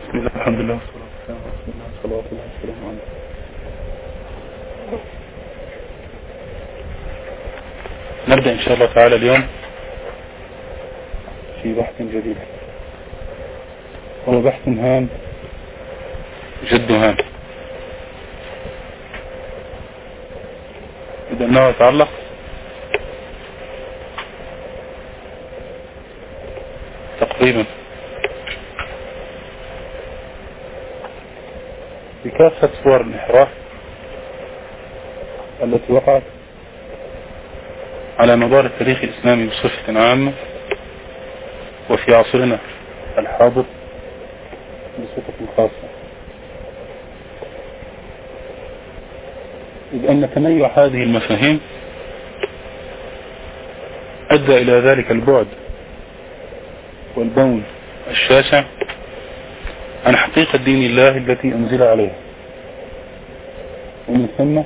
بسم الله الحمد لله والصلاة والسلام على رسول الله صلى الله عليه وسلم. نبدأ إن شاء الله تعالى اليوم في بحث جديد، هو بحث هام جد هام، إذا أنه يتعلق تقريبا بكافة صور الانحراف التي وقعت على مدار التاريخ الإسلامي بصفة عامة، وفي عصرنا الحاضر بصفة خاصة، إذ أن تنوع هذه المفاهيم أدى إلى ذلك البعد والبون الشاسع عن حقيقة دين الله التي أنزل عليها، ومن ثم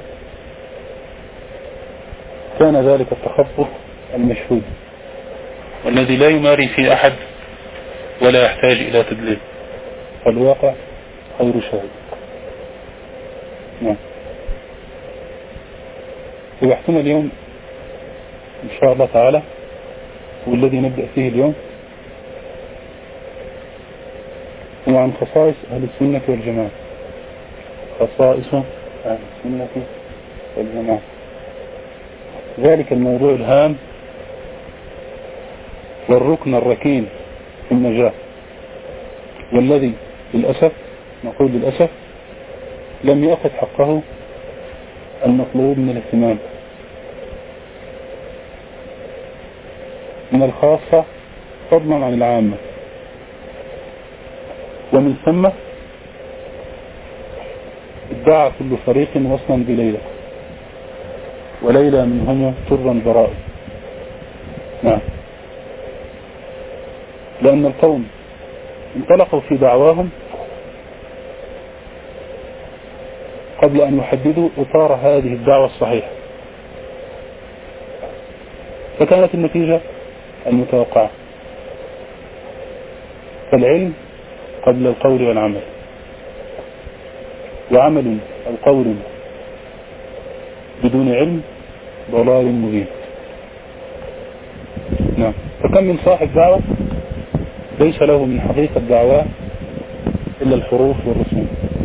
كان ذلك التخبط المشهود والذي لا يماري فيه أحد ولا يحتاج إلى تدليل، فالواقع خير شاهد. نعم. وبحثنا اليوم إن شاء الله تعالى والذي نبدأ فيه اليوم هو عن خصائص أهل السنة والجماعة، خصائص أهل السنة والجماعة، ذلك الموضوع الهام والركن الركين في النجاة، والذي للأسف نقول للأسف لم يأخذ حقه المطلوب من الاهتمام من الخاصة فضلا عن العامة، ومن ثم ادعى كل فريق وصلا بليلى، وليلى منهم طرا براء. نعم. لأن القوم انطلقوا في دعواهم قبل أن يحددوا إطار هذه الدعوة الصحيحة، فكانت النتيجة المتوقعة، فالعلم قبل القول والعمل، وعمل القول بدون علم ضلال مبين. نعم. فكم من صاحب دعوة ليس له من حقيقة دعوة إلا الحروف والرسوم،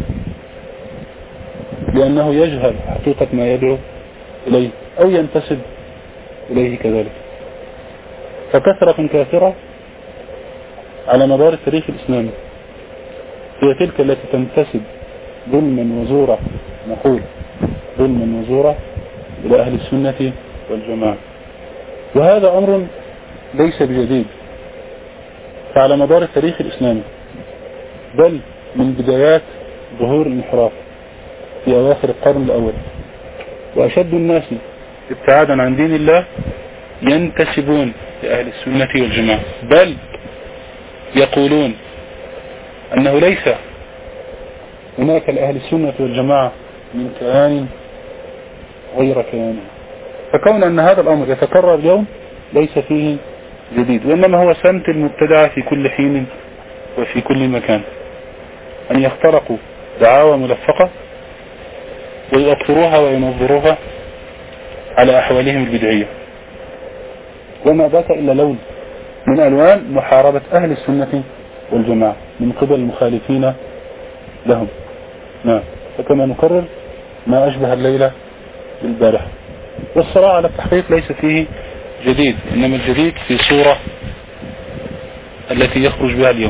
لأنه يجهل حقيقة ما يدعو إليه أو ينتسب إليه كذلك. فكثرة كافرة على مدار التاريخ الإسلامي هي تلك التي تنتسب ظلما وزورا، نقول ظلما وزورا، إلى أهل السنة والجماعة، وهذا أمر ليس بجديد، فعلى مدار التاريخ الإسلامي بل من بدايات ظهور الانحراف في أواخر القرن الأول، وأشد الناس ابتعادا عن دين الله ينتسبون لأهل السنة والجماعة، بل يقولون أنه ليس هناك لأهل السنة والجماعة من كيان غير كيانه. فكون أن هذا الأمر يتكرر اليوم ليس فيه جديد، وإنما هو سمت المبتدع في كل حين وفي كل مكان، أن يخترقوا دعاوى ملفقة ويؤثروها وينظروها على أحوالهم البدعية، وما بات إلا لون من ألوان محاربة أهل السنة والجماعة من قبل المخالفين لهم. نعم. فكما نكرر ما أشبه الليلة بالبارحة، والصراع على التحقيق ليس فيه جديد، إنما الجديد في صورة التي يخرج بها اليوم.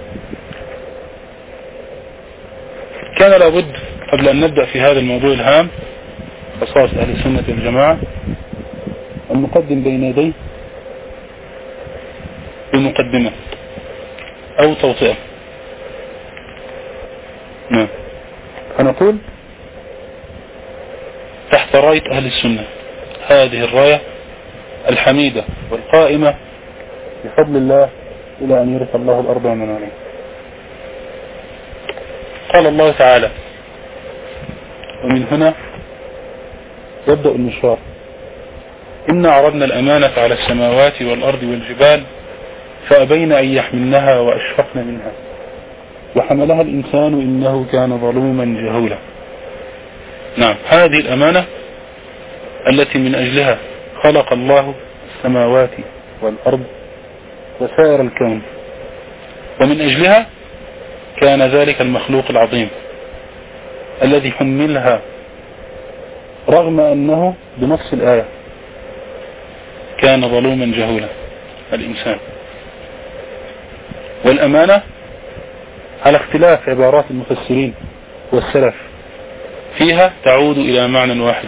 كان لابد قبل أن نبدأ في هذا الموضوع الهام خصائص أهل السنة والجماعة أن نقدم بين يديه بمقدمة أو توطئة. نعم. فنقول تحت راية أهل السنة، هذه الراية الحميدة والقائمة بفضل الله إلى أن يرث الله الأرض ومن عليها. قال الله تعالى: ومن هنا يبدأ المشوار: إنا عرضنا الأمانة على السماوات والأرض والجبال فأبين أن يحملنها وأشفقن منها وحملها الإنسان إنه كان ظلوما جهولا. نعم، هذه الأمانة التي من أجلها خلق الله السماوات والأرض وسائر الكون، ومن أجلها كان ذلك المخلوق العظيم الذي حملها رغم أنه بنص الآية كان ظلوما جهولا الإنسان. والأمانة على اختلاف عبارات المفسرين والسلف فيها تعود إلى معنى واحد،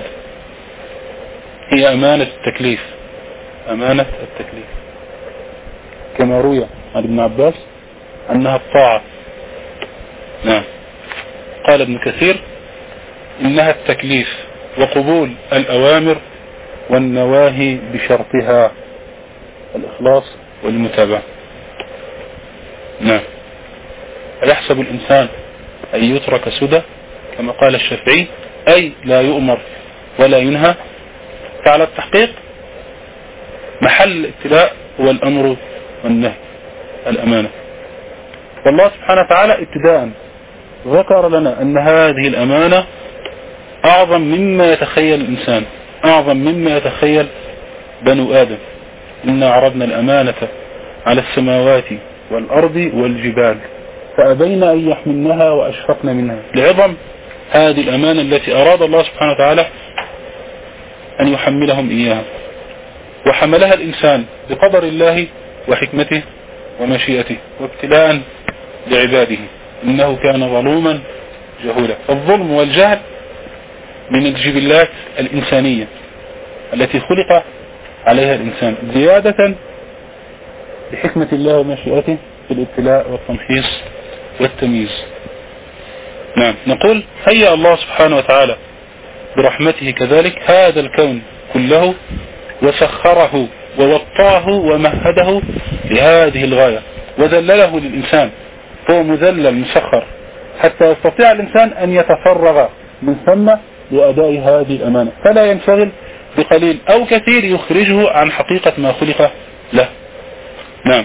هي أمانة التكليف. أمانة التكليف كما روي عن ابن عباس أنها الطاعة. نعم، قال ابن كثير إنها التكليف وقبول الأوامر والنواهي بشرطها الإخلاص والمتابعة. نعم، أيحسب الإنسان أن يترك سدى كما قال الشافعي، أي لا يؤمر ولا ينهى. فعلى التحقيق محل الابتلاء هو الأمر والنهي، الأمانة. والله سبحانه وتعالى ابتداء ذكر لنا أن هذه الأمانة أعظم مما يتخيل الإنسان، أعظم مما يتخيل بنو آدم. إنا عرضنا الأمانة على السماوات والأرض والجبال فأبين أن يحملنها وأشفقن منها، لعظم هذه الأمانة التي أراد الله سبحانه وتعالى أن يحملهم إياها. وحملها الإنسان بقدر الله وحكمته ومشيئته وابتلاء لعباده، إنه كان ظلوما جهولا. الظلم والجهل من الجبلات الإنسانية التي خلق عليها الإنسان، زيادة بحكمة الله ومشيئته في الابتلاء والتمحيص والتمييز. نعم، نقول هيأ الله سبحانه وتعالى برحمته كذلك هذا الكون كله وسخره ووطاه ومهده لهذه الغاية وذلله للإنسان، هو مذلل مسخر حتى يستطيع الإنسان أن يتفرغ من ثم لأداء هذه الأمانة، فلا ينشغل بقليل أو كثير يخرجه عن حقيقة ما خلق له. نعم،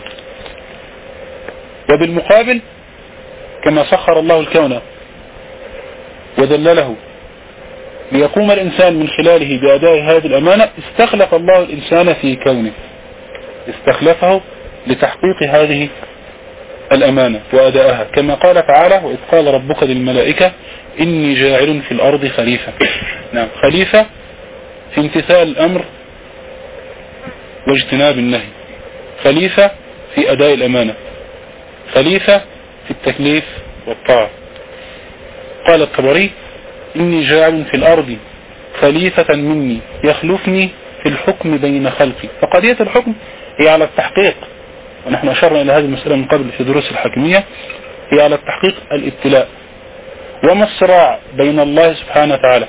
وبالمقابل كما سخر الله الكون وذلله ليقوم الإنسان من خلاله بأداء هذه الأمانة، استخلف الله الإنسان في كونه، استخلفه لتحقيق هذه الأمانة وأداءها، كما قال تعالى وإذ قال ربك للملائكة إني جاعل في الأرض خليفة. نعم، خليفة في امتثال الأمر واجتناب النهي، خليفة في أداء الأمانة، خليفة في التكليف والطاعة. قال الطبري إني جاعل في الأرض خليفة مني يخلفني في الحكم بين خلقي. فقضية الحكم هي على التحقيق، ونحن أشرنا إلى هذه المسألة من قبل في دروس الحكمية، هي على التحقيق الابتلاء، وما الصراع بين الله سبحانه وتعالى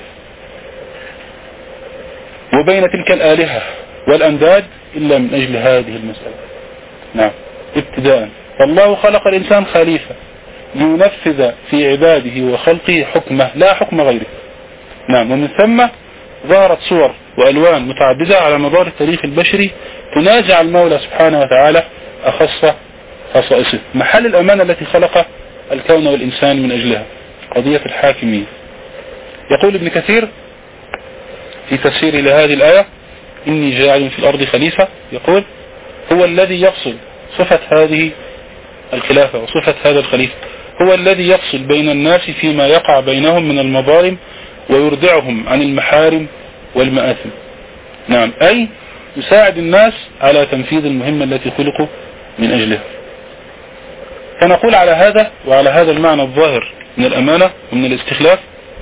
وبين تلك الآلهة والأنداد إلا من أجل هذه المسألة. نعم، ابتداء فالله خلق الإنسان خليفة لينفذ في عباده وخلقه حكمه لا حكم غيره. نعم، ومن ثم ظهرت صور وألوان متعددة على مدار التاريخ البشري تنازع المولى سبحانه وتعالى أخص خصائصه. محل الأمانة التي خلق الكون والإنسان من أجلها قضية الحاكمية. يقول ابن كثير في تفسيره لهذه الآية إني جاعل في الأرض خليفة، يقول هو الذي يفصل صفة هذه الخلافة وصفة هذا الخليفة، هو الذي يفصل بين الناس فيما يقع بينهم من المظالم ويردعهم عن المحارم والمآثم. نعم، أي يساعد الناس على تنفيذ المهمة التي خلقوا من أجلها. فنقول على هذا وعلى هذا المعنى الظاهر من الأمانة ومن الاستخلاف،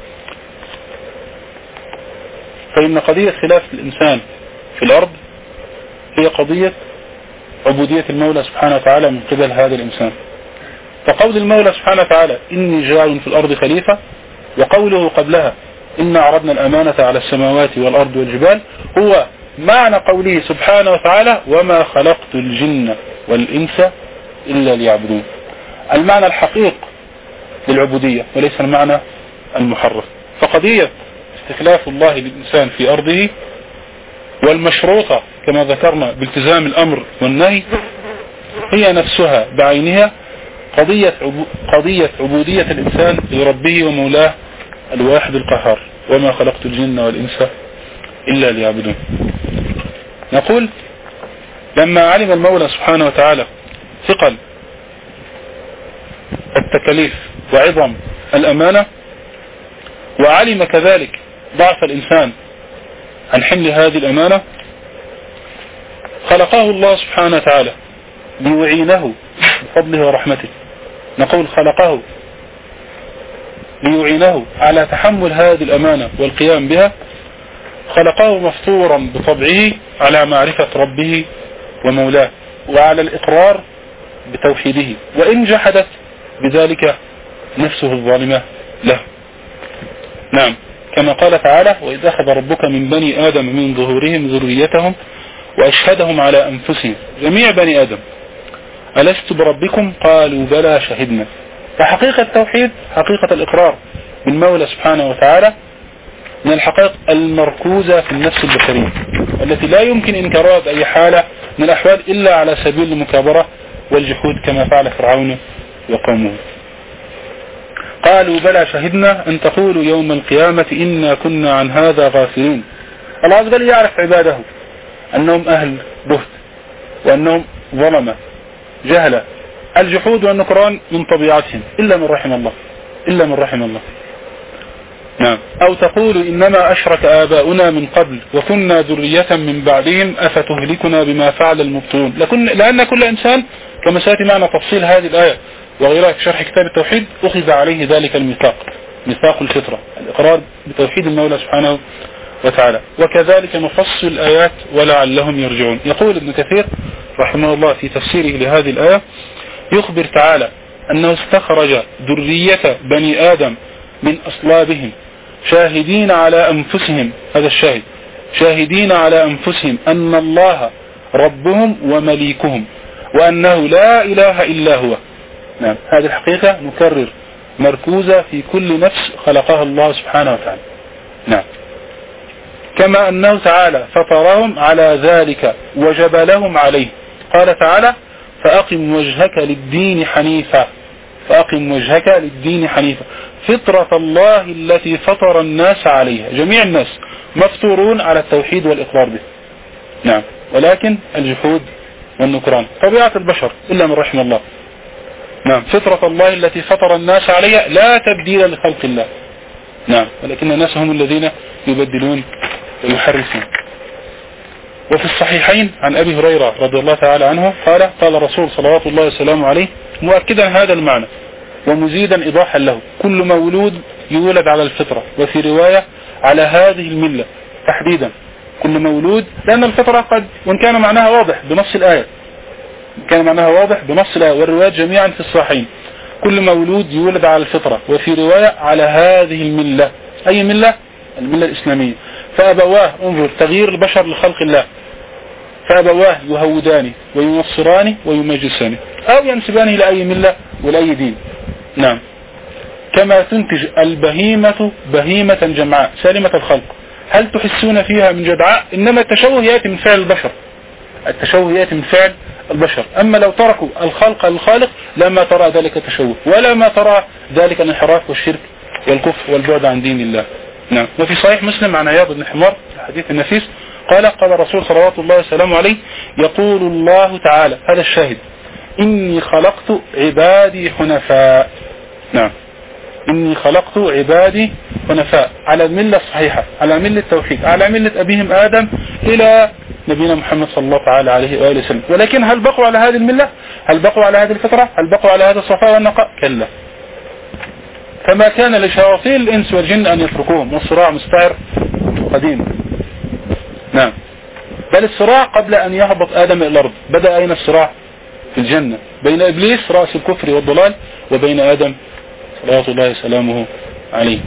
فإن قضية خلافة الإنسان في الأرض هي قضية عبودية المولى سبحانه وتعالى من قبل هذا الإنسان. فقول المولى سبحانه وتعالى إني جاعل في الأرض خليفة، وقوله قبلها إنا عرضنا الأمانة على السماوات والأرض والجبال، هو معنى قوله سبحانه وتعالى وما خلقت الجن والإنس إلا ليعبدون، المعنى الحقيق للعبودية وليس المعنى المحرف. فقضية استخلاف الله للإنسان في أرضه والمشروطة كما ذكرنا بالتزام الأمر والنهي هي نفسها بعينها قضية عبودية الإنسان لربه ومولاه الواحد القهار. وما خلقت الجن والإنس إلا ليعبدون. نقول لما علم المولى سبحانه وتعالى ثقل التكاليف وعظم الأمانة، وعلم كذلك ضعف الإنسان عن حمل هذه الأمانة، خلقه الله سبحانه وتعالى ليعينه بفضله ورحمته. نقول خلقه ليعينه على تحمل هذه الأمانة والقيام بها، خلقه مفطورا بطبعه على معرفة ربه ومولاه وعلى الإقرار بتوحيده، وإن جحدت بذلك نفسه الظالمة له. نعم، كما قال تعالى: وإذ أخذ ربك من بني آدم من ظهورهم ذريتهم وأشهدهم على أنفسهم، جميع بني آدم، ألست بربكم؟ قالوا بلى شهدنا. فحقيقة التوحيد حقيقة الإقرار بالمولى سبحانه وتعالى من الحقائق المركوزة في النفس البشرية التي لا يمكن إنكارها بأي حالة من الأحوال إلا على سبيل المكابرة والجحود كما فعل فرعون وقومه. قالوا بلى شهدنا أن تقولوا يوم القيامة إنا كنا عن هذا غافلين. الله عز وجل يعرف عباده أنهم أهل بهت وأنهم ظلمة جهلة. الجحود والنكران من طبيعتهم إلا من رحم الله، إلا من رحم الله. نعم. أو تقولوا إنما أشرك آباؤنا من قبل وكنا ذرية من بعدهم أفتهلكنا بما فعل المبطلون. لأن كل إنسان كما سيأتي معنا تفصيل هذه الآية وغيرها في شرح كتاب التوحيد أخذ عليه ذلك الميثاق، ميثاق الفطرة، الإقرار بتوحيد المولى سبحانه وتعالى. وكذلك نفصل الآيات ولعلهم يرجعون. يقول ابن كثير رحمه الله في تفسيره لهذه الآية: يخبر تعالى أنه استخرج ذرية بني آدم من أصلابهم شاهدين على أنفسهم، هذا الشاهد، شاهدين على أنفسهم أن الله ربهم ومليكهم وأنه لا إله إلا هو. نعم، هذه الحقيقة نكرر مركوزة في كل نفس خلقها الله سبحانه وتعالى. نعم. كما أنه تعالى فطرهم على ذلك وجبلهم عليه. قال تعالى: فأقم وجهك للدين حنيفا، فأقم وجهك للدين حنيفا فطرة الله التي فطر الناس عليها. جميع الناس مفطورون على التوحيد والإقرار به. نعم، ولكن الجحود والنكران طبيعة البشر إلا من رحم الله. نعم، فطرة الله التي فطر الناس عليها لا تبديل لخلق الله. نعم، ولكن الناس هم الذين يبدلون ويحرفون. وفي الصحيحين عن أبي هريرة رضي الله تعالى عنه قال: قال رسول صلوات الله وسلامه عليه مؤكدا هذا المعنى ومزيدا إيضاحا له: كل مولود يولد على الفطرة، وفي رواية على هذه الملة تحديدا. كل مولود، لأن الفطرة قد وإن كان معناها واضح بنص الآية، كان معناها واضح بنص الآية والروايات جميعا في الصحيحين. كل مولود يولد على الفطرة، وفي رواية على هذه الملة. أي ملة؟ الملة الإسلامية. فأبواه، انظر تغيير البشر لخلق الله، فأبواه يهوداني وينصراني ويمجساني أو ينسباني لأي ملة ولأي دين. نعم. كما تنتج البهيمة بهيمة جمعاء سالمة الخلق، هل تحسون فيها من جدعاء؟ إنما التشوه يأتي من فعل البشر، التشوه يأتي من فعل البشر. أما لو تركوا الخلق للخالق لما ترى ذلك التشوه ولا ما ترى ذلك الانحراف والشرك والكفر والبعد عن دين الله. نعم. وفي صحيح مسلم عن عياض بن حمار الحديث النفيس قال: قال الرسول صلوات الله وسلامه عليه: يقول الله تعالى، هذا الشاهد: إني خلقت عبادي حنفاء. نعم، إني خلقت عبادي حنفاء على الملة الصحيحة، على ملة التوحيد، على ملة أبيهم آدم إلى نبينا محمد صلى الله تعالى عليه وآله وسلم. ولكن هل بقوا على هذه الملة؟ هل بقوا على هذه الفطرة؟ هل بقوا على هذا الصفاء والنقاء؟ كلا. فما كان لشياطين الإنس والجن أن يتركوهم، والصراع مستعر قديم. نعم، بل الصراع قبل أن يهبط آدم إلى الأرض بدأ. أين الصراع؟ في الجنة، بين إبليس رأس الكفر والضلال وبين آدم صلوات الله وسلامه عليه.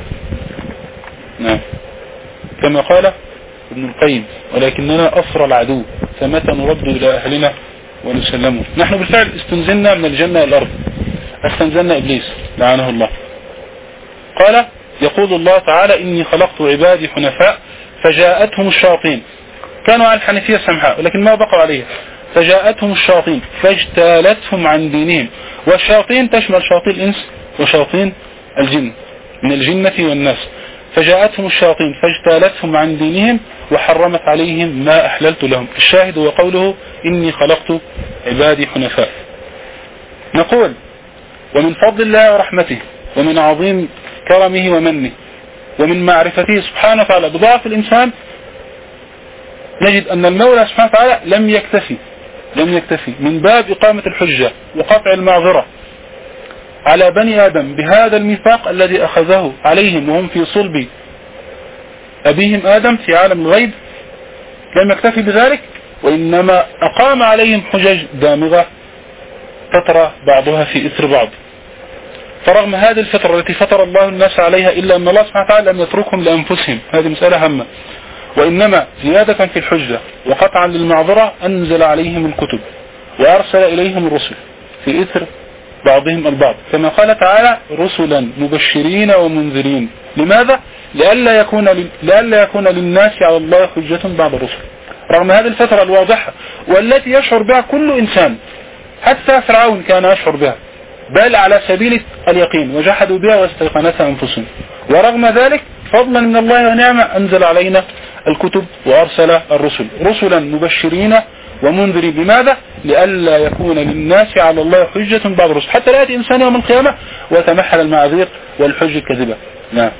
نعم، كما قال ابن القيم: ولكننا أسرى العدو فمتى نرد إلى أهلنا ونسلمه. نحن بالفعل استنزلنا من الجنة إلى الأرض، استنزلنا إبليس لعنه الله. قال: يقول الله تعالى: إني خلقت عبادي حنفاء فجاءتهم الشياطين، كانوا على الحنفية السمحاء ولكن ما بقوا عليها، فجاءتهم الشياطين فاجتالتهم عن دينهم والشياطين تشمل شياطين الإنس وشياطين الجن من الجنة والناس. فجاءتهم الشياطين فاجتالتهم عن دينهم وحرمت عليهم ما أحللت لهم. الشاهد هو قوله إني خلقت عبادي حنفاء. نقول ومن فضل الله ورحمته ومن عظيم كرمه ومنه ومن معرفته سبحانه وتعالى بضعف الإنسان نجد أن المولى سبحانه وتعالى لم يكتفي من باب إقامة الحجة وقطع المعذرة على بني آدم بهذا الميثاق الذي أخذه عليهم وهم في صلب أبيهم آدم في عالم الغيب. لم يكتفي بذلك وإنما أقام عليهم حجج دامغة تترى بعضها في إثر بعض. فرغم هذه الفترة التي فطر الله الناس عليها إلا أن الله سبحانه وتعالى لم يتركهم لأنفسهم، هذه مسألة هامة، وإنما زيادة في الحجة وقطعا للمعذرة أنزل عليهم الكتب وأرسل إليهم الرسل في إثر بعضهم البعض، كما قال تعالى رسلا مبشرين ومنذرين. لماذا؟ لئلا يكون للناس على الله حجة بعد الرسل. رغم هذه الفترة الواضحة والتي يشعر بها كل إنسان، حتى فرعون كان يشعر بها، بل على سبيل اليقين وجحدوا بها واستيقنتها أنفسهم، ورغم ذلك فضلا من الله ونعمة أنزل علينا الكتب وأرسل الرسل رسلا مبشرين ومنذرين. لماذا؟ لئلا يكون للناس على الله حجة بعد الرسل، حتى لا يأتي إنسان يوم القيامة وتمحل المعاذير والحج الكذبة. نعم.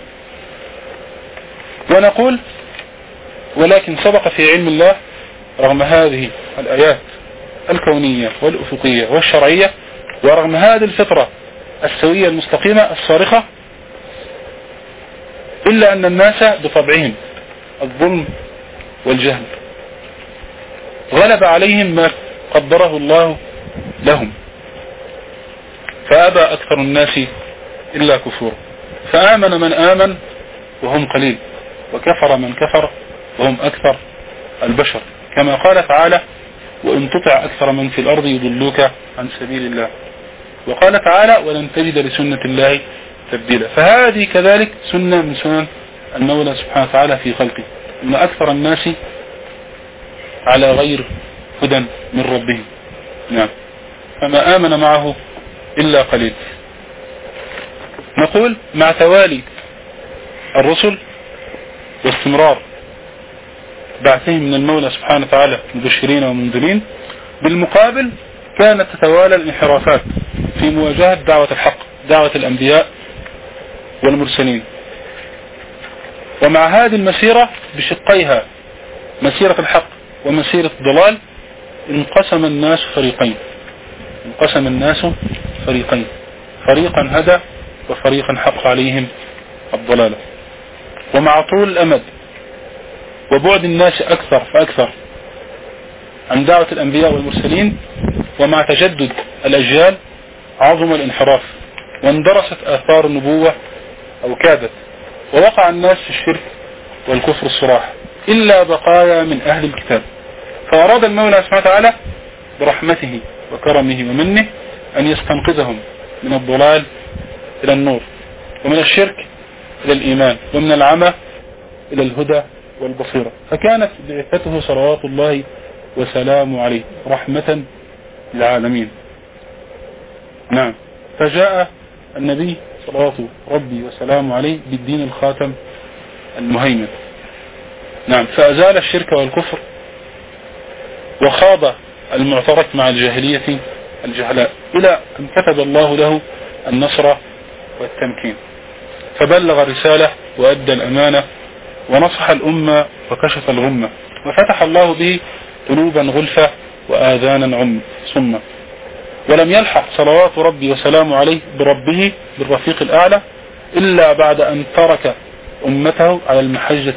ونقول ولكن سبق في علم الله رغم هذه الآيات الكونية والأفقية والشرعية ورغم هذه الفطرة السوية المستقيمة الصارخة، إلا أن الناس بطبعهم الظلم والجهل غلب عليهم ما قدره الله لهم، فأبى أكثر الناس إلا كفور، فآمن من آمن وهم قليل، وكفر من كفر وهم أكثر البشر، كما قال تعالى وإن تطع أكثر من في الأرض يضلوك عن سبيل الله. وقال تعالى ولن تجد لسنة الله تبديلا. فهذه كذلك سنة من سنن المولى سبحانه وتعالى في خلقه، أن أكثر الناس على غير هدى من ربهم. نعم. فما آمن معه إلا قليل. نقول مع توالي الرسل واستمرار بعثهم من المولى سبحانه وتعالى مبشرين ومنذرين، بالمقابل كانت تتوالى الانحرافات في مواجهة دعوة الحق، دعوة الأنبياء والمرسلين. ومع هذه المسيرة بشقيها، مسيرة الحق ومسيرة الضلال، انقسم الناس فريقين، فريقا هدى وفريقا حق عليهم الضلالة. ومع طول الأمد وبعد الناس أكثر فأكثر عن دعوة الأنبياء والمرسلين، ومع تجدد الأجيال، عظم الانحراف واندرست آثار النبوة أو كادت، ووقع الناس في الشرك والكفر الصراح إلا بقايا من أهل الكتاب. فأراد المولى سبحانه وتعالى برحمته وكرمه ومنه أن يستنقذهم من الضلال إلى النور، ومن الشرك إلى الإيمان، ومن العمى إلى الهدى والبصيرة. فكانت بعثته صلوات الله وسلامه عليه رحمة للعالمين. نعم. فجاء النبي صلوات ربي وسلامه عليه بالدين الخاتم المهيمن. نعم. فأزال الشرك والكفر وخاض المعترك مع الجاهلية الجهلاء إلى أن كتب الله له النصر والتمكين، فبلغ الرسالة وأدى الأمانة ونصح الأمة وكشف الغمة، وفتح الله به قلوبا غلفة وآذانا صمة. ولم يلحق صلوات ربي وسلامه عليه بربه بالرفيق الأعلى إلا بعد أن ترك أمته على المحجة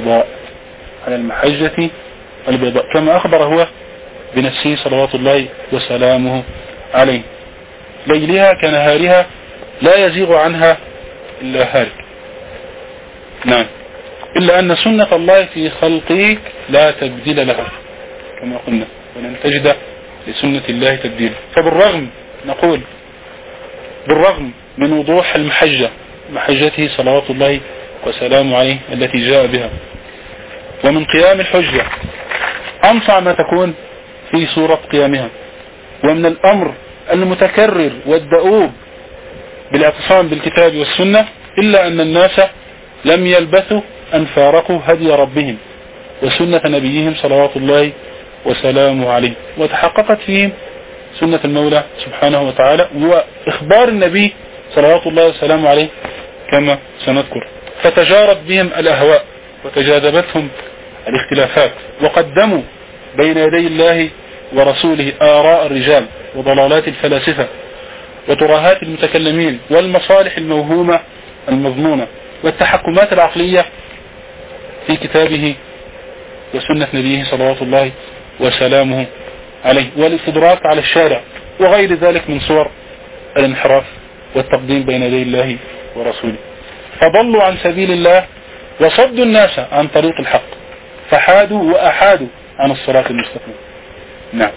البيضاء، كما أخبر هو بنفسه صلوات الله وسلامه عليه، ليلها كنهارها لا يزيغ عنها إلا هالك. نعم. إلا أن سنة الله في خلقه لا تبديل لها كما قلنا، ولن تجد لسنة الله تبديل. فبالرغم نقول بالرغم من وضوح المحجة، محجته صلوات الله وسلامه عليه التي جاء بها، ومن قيام الحجة أنصع ما تكون في صورة قيامها، ومن الأمر المتكرر والدؤوب بالاعتصام بالكتاب والسنة، إلا أن الناس لم يلبثوا أن فارقوا هدي ربهم وسنة نبيهم صلوات الله وسلامه عليه، وتحققت فيهم سنة المولى سبحانه وتعالى وإخبار النبي صلوات الله وسلامه عليه كما سنذكر. فتجارت بهم الأهواء وتجاذبتهم الاختلافات، وقدموا بين يدي الله ورسوله آراء الرجال وضلالات الفلاسفة وترهات المتكلمين والمصالح الموهومة المظنونة والتحكمات العقلية في كتابه وسنة نبيه صلوات الله وسلامه عليه، والاستدراك على الشارع وغير ذلك من صور الانحراف والتقديم بين يدي الله ورسوله. فضلوا عن سبيل الله وصدوا الناس عن طريق الحق، فحادوا وأحادوا عن الصراط المستقيم. نعم.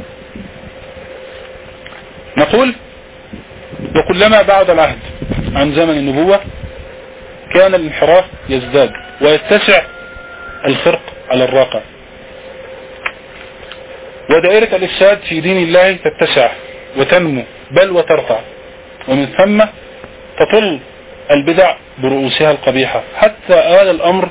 نقول وكلما بعد العهد عن زمن النبوة كان الانحراف يزداد ويتسع الفرق على الراقة، ودائرة الإفساد في دين الله تتسع وتنمو بل وترفع، ومن ثم تطل البدع برؤوسها القبيحة، حتى آل الأمر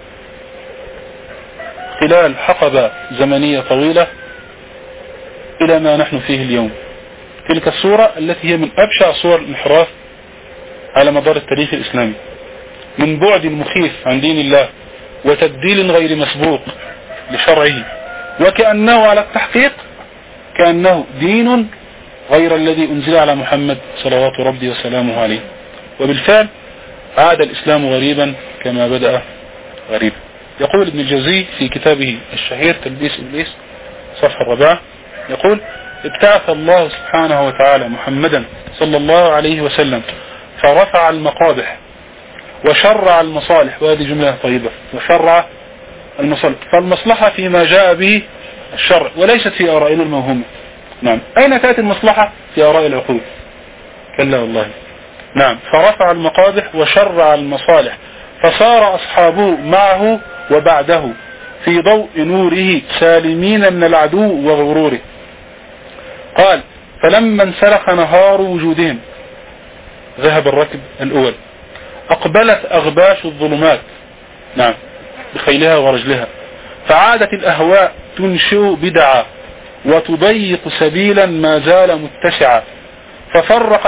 خلال حقبة زمنية طويلة إلى ما نحن فيه اليوم. تلك الصورة التي هي من أبشع صور الانحراف على مدار التاريخ الإسلامي، من بعد مخيف عن دين الله وتبديل غير مسبوق لشرعه، وكأنه على التحقيق كأنه دين غير الذي أنزل على محمد صلوات ربي وسلامه عليه. وبالفعل عاد الإسلام غريبا كما بدأ غريبا. يقول ابن الجوزي في كتابه الشهير تلبيس إبليس صفحة 4، يقول: ابتعث الله سبحانه وتعالى محمدا صلى الله عليه وسلم فرفع المقابح وشرع المصالح، وهذه جملة طيبة، وشرع المصالح، فالمصلحة فيما جاء به الشرع وليست في آرائنا الموهومة. نعم. أين تأتي المصلحة؟ في آراء العقول؟ كلا والله. نعم. فرفع المقابح وشرع المصالح، فصار أصحابه معه وبعده في ضوء نوره سالمين من العدو وغروره. قال: فلما انسلخ نهار وجودهم ذهب الركب الأول، أقبلت أغباش الظلمات، نعم، بخيلها ورجلها، فعادت الأهواء تنشئ بدعا وتضيق سبيلا ما زال متسعا، ففرق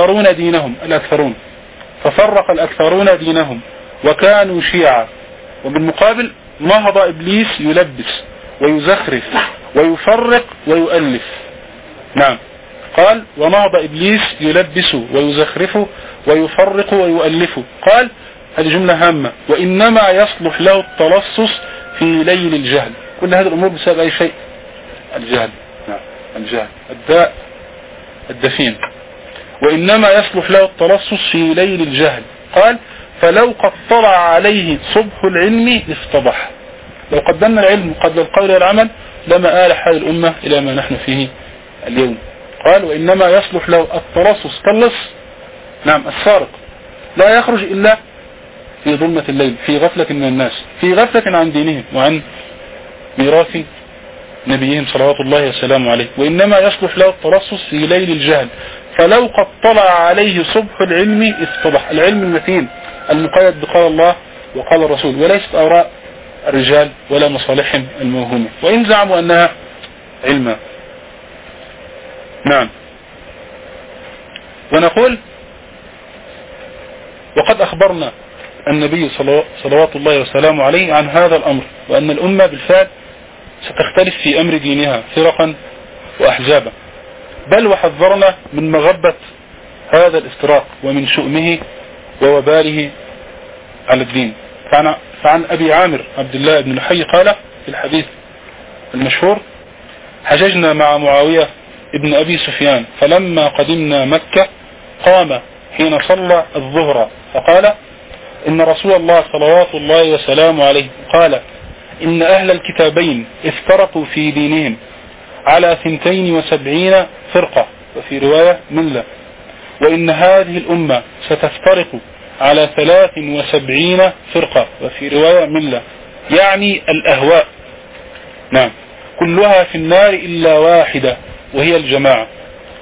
الأكثرون دينهم وكانوا شيعا. وبالمقابل نهض إبليس يلبس ويزخرف ويفرق ويؤلف. نعم. قال: ونهض إبليس يلبس ويزخرف ويفرق ويؤلف. قال: هذه جملة هامة: وإنما يصلح له التلصص في ليل الجهل. كل هذه الأمور بسبب أي شيء؟ الجهل. نعم. الجهل الداء الدفين. وإنما يصلح له التلصص في ليل الجهل. قال: فلو قد طلع عليه صبح العلم افتضح. لو قدمنا العلم قبل القول والعمل لما آل حال الأمة إلى ما نحن فيه اليوم. قال: وإنما يصلح له التلصص كاللص، نعم، السارق لا يخرج إلا في ظلمة الليل، في غفلة من الناس، في غفلة عن دينهم وعن ميراث نبيهم صلوات الله وسلامه عليه. وإنما يصلح له التلصص في ليل الجهل، فلو قد طلع عليه صبح العلم افتضح. العلم المتين المقيد بقال الله وقال الرسول، وليست آراء الرجال ولا مصالحهم الموهومة، وإن زعموا أنها علما. نعم. ونقول: وقد أخبرنا النبي صلوات الله وسلامه عليه عن هذا الأمر، وأن الأمة بالفعل ستختلف في أمر دينها فرقا وأحزابا، بل وحذرنا من مغبة هذا الافتراق ومن شؤمه ووباله على الدين. فعن أبي عامر عبد الله بن لحي قال في الحديث المشهور: حججنا مع معاوية ابن أبي سفيان، فلما قدمنا مكة قام حين صلى الظهر فقال: إن رسول الله صلوات الله وسلامه عليه قال: إن أهل الكتابين افترقوا في دينهم على 72 فرقة، وفي رواية ملة، وإن هذه الأمة ستفترق على 73 فرقة، وفي رواية ملة، يعني الأهواء، نعم، كلها في النار إلا واحدة وهي الجماعة.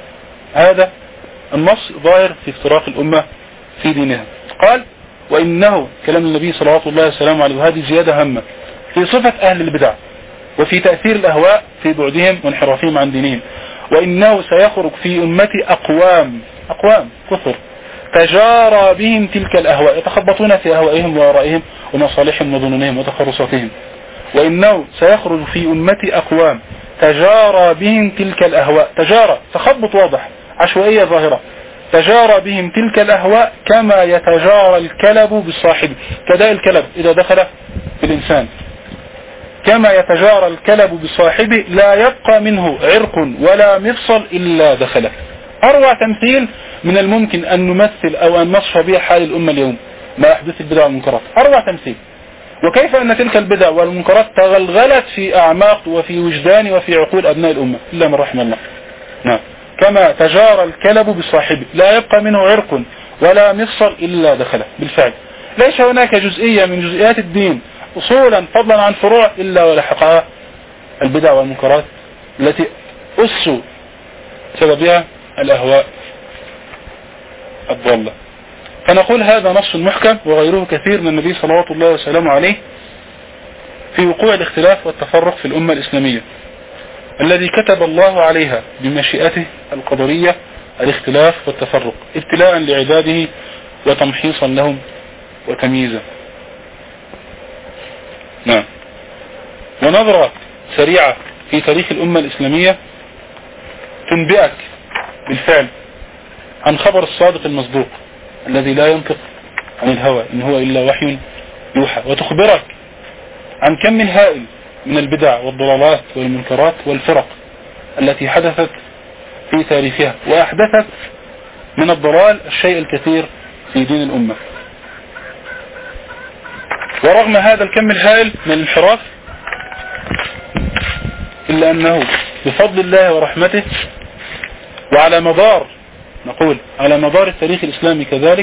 هذا النص ظاهر في افتراق الأمة في دينها. قال وإنه كلام النبي صلى الله عليه وسلم عليه، وهذه زيادة هامة في صفة أهل البدع وفي تأثير الأهواء في بعدهم وانحرافهم عن دينهم. وإنه سيخرج في أمتي أقوام كثر تجارى بهم تلك الأهواء، يتخبطون في أهوائهم وآرائهم ومصالحهم وظنونهم وتخرصاتهم. وإنه سيخرج في أمتي أقوام تجارى بهم تلك الأهواء، تجارى تخبط واضح، عشوائية ظاهرة، تجارى بهم تلك الأهواء كما يتجارى الكلب بالصاحب، كداء الكلب إذا دخل في الإنسان، كما يتجارى الكلب بصاحبه لا يبقى منه عرق ولا مفصل إلا دخله. أروع تمثيل من الممكن أن نمثل أو أن نصف به حال الأمة اليوم ما يحدث البدع والمنكرات. أروع تمثيل. وكيف أن تلك البدع والمنكرات تغلغلت في أعماق وفي وجدان وفي عقول أبناء الأمة إلا من رحم الله. نعم. كما تجارى الكلب بصاحبه لا يبقى منه عرق ولا مفصل إلا دخله. بالفعل ليس هناك جزئية من جزئيات الدين أصولا فضلا عن فروع إلا ولحقها البدع والمنكرات التي أسوا سببها الأهواء الضالة. فنقول هذا نص محكم وغيره كثير من النبي صلى الله عليه وسلم عليه في وقوع الاختلاف والتفرق في الأمة الإسلامية الذي كتب الله عليها بمشيئته القدرية الاختلاف والتفرق ابتلاء لعباده وتمحيصا لهم وتمييزا. نعم. ونظرة سريعة في تاريخ الأمة الإسلامية تنبئك بالفعل عن خبر الصادق المصدوق الذي لا ينطق عن الهوى إن هو إلا وحي يوحى، وتخبرك عن كم الهائل من البدع والضلالات والمنكرات والفرق التي حدثت في تاريخها وأحدثت من الضلال الشيء الكثير في دين الأمة. ورغم هذا الكم الهائل من الانحراف إلا أنه بفضل الله ورحمته وعلى مدار نقول على مدار التاريخ الإسلامي كذلك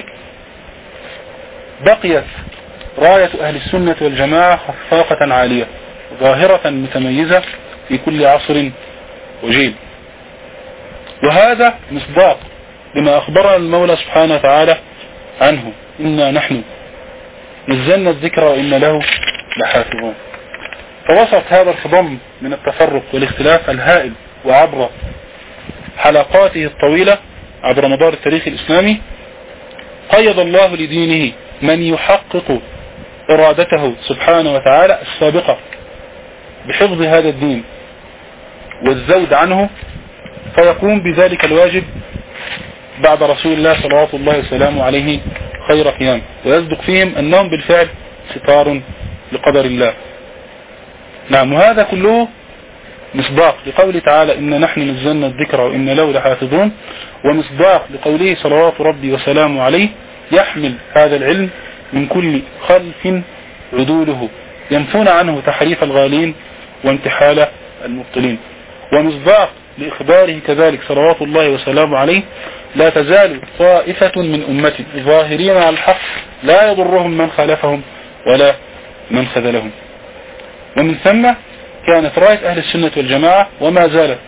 بقيت راية أهل السنة والجماعة خفاقة عالية ظاهرة متميزة في كل عصر وجيل. وهذا مصداق لما أخبرنا المولى سبحانه وتعالى عنه إنا نحن نزلنا الذكر وإن له لحافظون. فوسط هذا الخضم من التفرق والاختلاف الهائل وعبر حلقاته الطويلة عبر مدار التاريخ الإسلامي قيد الله لدينه من يحقق إرادته سبحانه وتعالى السابقة بحفظ هذا الدين والزود عنه، فيقوم بذلك الواجب بعد رسول الله صلى الله عليه وسلم عليه خير قيام، ويصدق فيهم أنهم بالفعل ستار لقدر الله. نعم. وهذا كله مصداق لقوله تعالى إن نحن نزلنا الذكر وإن له لحافظون، ومصداق لقوله صلوات ربي وسلامه عليه يحمل هذا العلم من كل خلف عدوله ينفون عنه تحريف الغالين وانتحال المبطلين. ومصداق لإخباره كذلك صلوات الله وسلامه عليه لا تزال طائفة من أمتي ظاهرين على الحق لا يضرهم من خالفهم ولا من خذلهم. ومن ثم كانت راية أهل السنة والجماعة وما زالت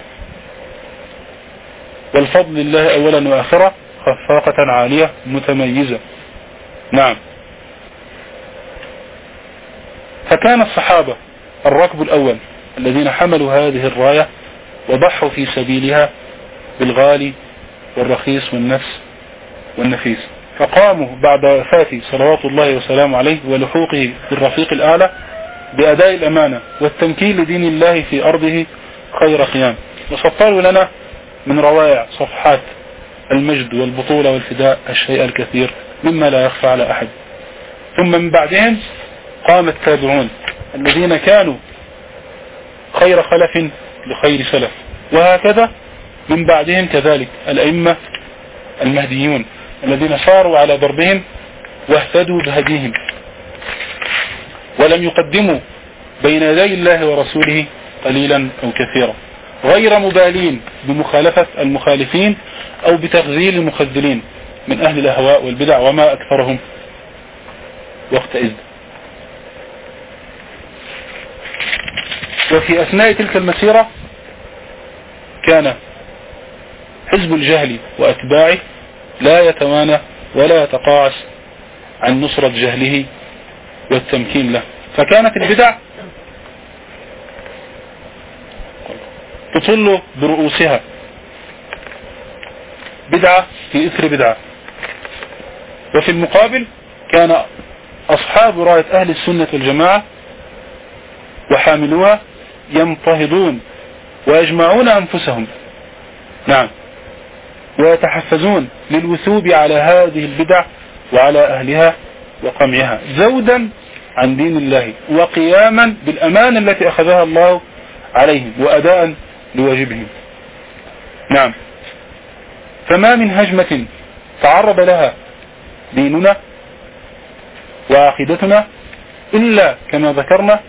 والفضل لله أولا وآخرة خفاقة عالية متميزة. نعم. فكان الصحابة الركب الأول الذين حملوا هذه الراية وضحوا في سبيلها بالغالي والرخيص والنفس والنفيس، فقاموا بعد وفاته صلوات الله وسلامه عليه ولحوقه بالرفيق الأعلى بأداء الأمانة والتمكين لدين الله في أرضه خير قيام، وسطروا لنا من روائع صفحات المجد والبطولة والفداء الشيء الكثير مما لا يخفى على أحد. ثم من بعدهم قام التابعون الذين كانوا خير خلف لخير سلف، وهكذا من بعدهم كذلك الأئمة المهديون الذين ساروا على ضربهم واهتدوا بهديهم ولم يقدموا بين يدي الله ورسوله قليلا أو كثيرا، غير مبالين بمخالفة المخالفين أو بتغذيل المخذلين من أهل الأهواء والبدع وما أكثرهم وقتئذ. وفي أثناء تلك المسيرة كان حزب الجهل وأتباعه لا يتوانى ولا يتقاعس عن نصرة جهله والتمكين له. فكانت البدع تطل برؤوسها بدعة في إثر بدعة، وفي المقابل كان أصحاب راية أهل السنة والجماعة وحاملوها ينتهضون ويجمعون أنفسهم، نعم، ويتحفزون للوثوب على هذه البدع وعلى أهلها وقمعها زودا عن دين الله وقياما بالأمانة التي أخذها الله عليهم وأداء لواجبهم. نعم، فما من هجمة تعرض لها ديننا وعقيدتنا إلا كما ذكرنا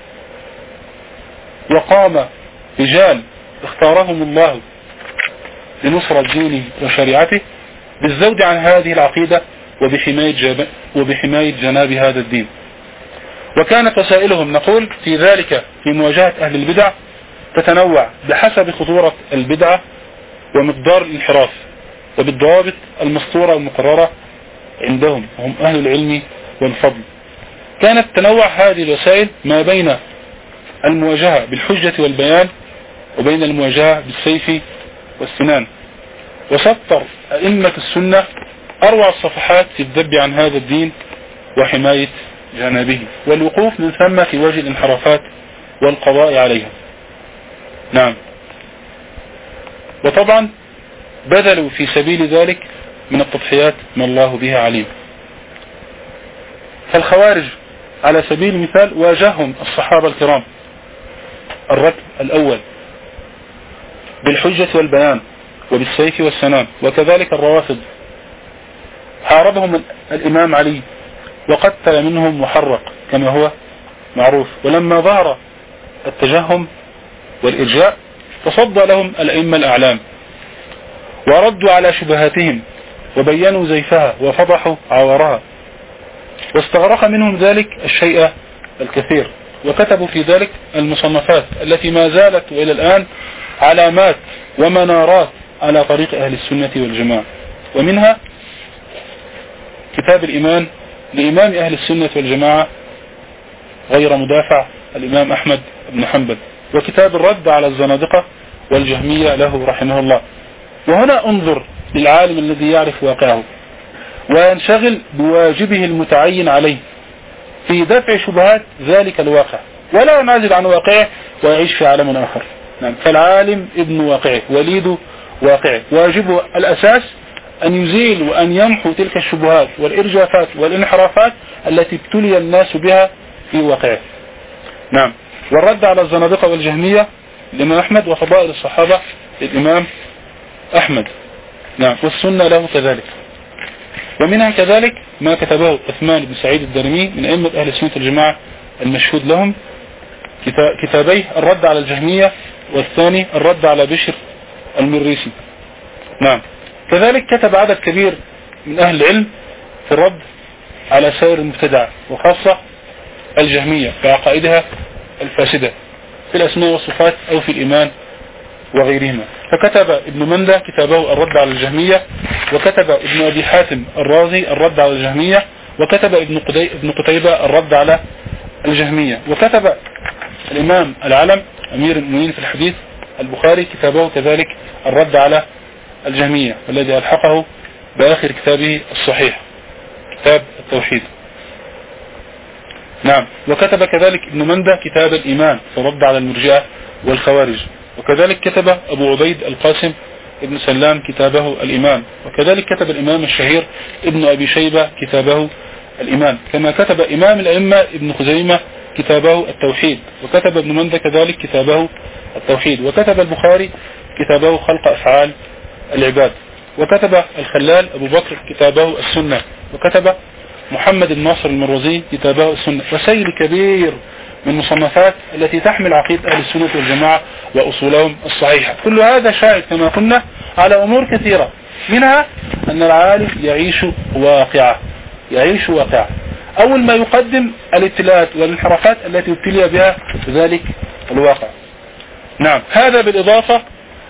وقام رجال اختارهم الله لنصرة دينه وشريعته بالزود عن هذه العقيدة وبحماية جناب هذا الدين. وكانت وسائلهم نقول في ذلك في مواجهة أهل البدع تتنوع بحسب خطورة البدعة ومقدار الانحراف وبالضوابط المسطورة المقررة عندهم هم أهل العلم والفضل. كانت تنوع هذه الوسائل ما بين المواجهة بالحجة والبيان وبين المواجهة بالسيف والسنان. وسطر أئمة السنة أروع الصفحات في الذب عن هذا الدين وحماية جنابه والوقوف من ثم في وجه الانحرافات والقضاء عليها. نعم، وطبعا بذلوا في سبيل ذلك من التضحيات ما الله بها عليم. فالخوارج على سبيل المثال واجههم الصحابة الكرام الركب الأول بالحجة والبيان وبالسيف والسنان، وكذلك الروافض حاربهم الإمام علي وقتل منهم محرق كما هو معروف. ولما ظهر التجهم والإرجاء تصدى لهم الأئمة الأعلام وردوا على شبهاتهم وبينوا زيفها وفضحوا عورها، واستغرق منهم ذلك الشيء الكثير، وكتبوا في ذلك المصنفات التي ما زالت وإلى الآن علامات ومنارات على طريق أهل السنة والجماعة. ومنها كتاب الإيمان لإمام أهل السنة والجماعة غير مدافع الإمام أحمد بن حنبل، وكتاب الرد على الزنادقة والجهمية له رحمه الله. وهنا انظر للعالم الذي يعرف واقعه وينشغل بواجبه المتعين عليه في دفع شبهات ذلك الواقع، ولا ينعزل عن واقعه ويعيش في عالم آخر. نعم، فالعالم ابن واقعه وليد واقعه، واجبه الأساس أن يزيل وأن يمحو تلك الشبهات والإرجافات والانحرافات التي ابتلي الناس بها في واقعه. نعم، والرد على الزنادقة والجهمية للإمام أحمد، وفضائل الصحابة للإمام أحمد. نعم، والسنة له كذلك. ومنها كذلك ما كتبه عثمان بن سعيد الدارمي من أئمة أهل السنة والجماعة المشهود لهم، كتابيه الرد على الجهمية والثاني الرد على بشر المريسي. نعم، كذلك كتب عدد كبير من أهل العلم في الرد على سائر المبتدعة وخاصة الجهمية في عقائدها الفاسدة في الأسماء والصفات أو في الإيمان وغيرهما. فكتب ابن مندى كتابه الرد على الجهمية، وكتب ابن أبي حاتم الرازي الرد على الجهمية، وكتب ابن قتيبة الرد على الجهمية، وكتب الإمام العلم أمير المؤمنين في الحديث البخاري كتابه كذلك الرد على الجهمية، والذي ألحقه بآخر كتابه الصحيح كتاب التوحيد. نعم، وكتب كذلك ابن مندى كتاب الإيمان في الرد على المرجئة والخوارج، وكذلك كتب أبو عبيد القاسم ابن سلام كتابه الإيمان، وكذلك كتب الإمام الشهير ابن أبي شيبة كتابه الإيمان، كما كتب إمام الأئمة ابن خزيمة كتابه التوحيد، وكتب ابن مندى كذلك كتابه التوحيد، وكتب البخاري كتابه خلق أفعال العباد، وكتب الخلال أبو بكر كتابه السنة، وكتب محمد بن ناصر المروزي كتابه السنة، وسيل كبير من مصنفات التي تحمل عقيدة أهل السنة والجماعة وأصولهم الصحيحة. كل هذا شاهد كما قلنا على أمور كثيرة، منها أن العالم يعيش واقعة. أول ما يقدم الابتلاءات والانحرافات التي ابتلي بها ذلك الواقع. نعم، هذا بالإضافة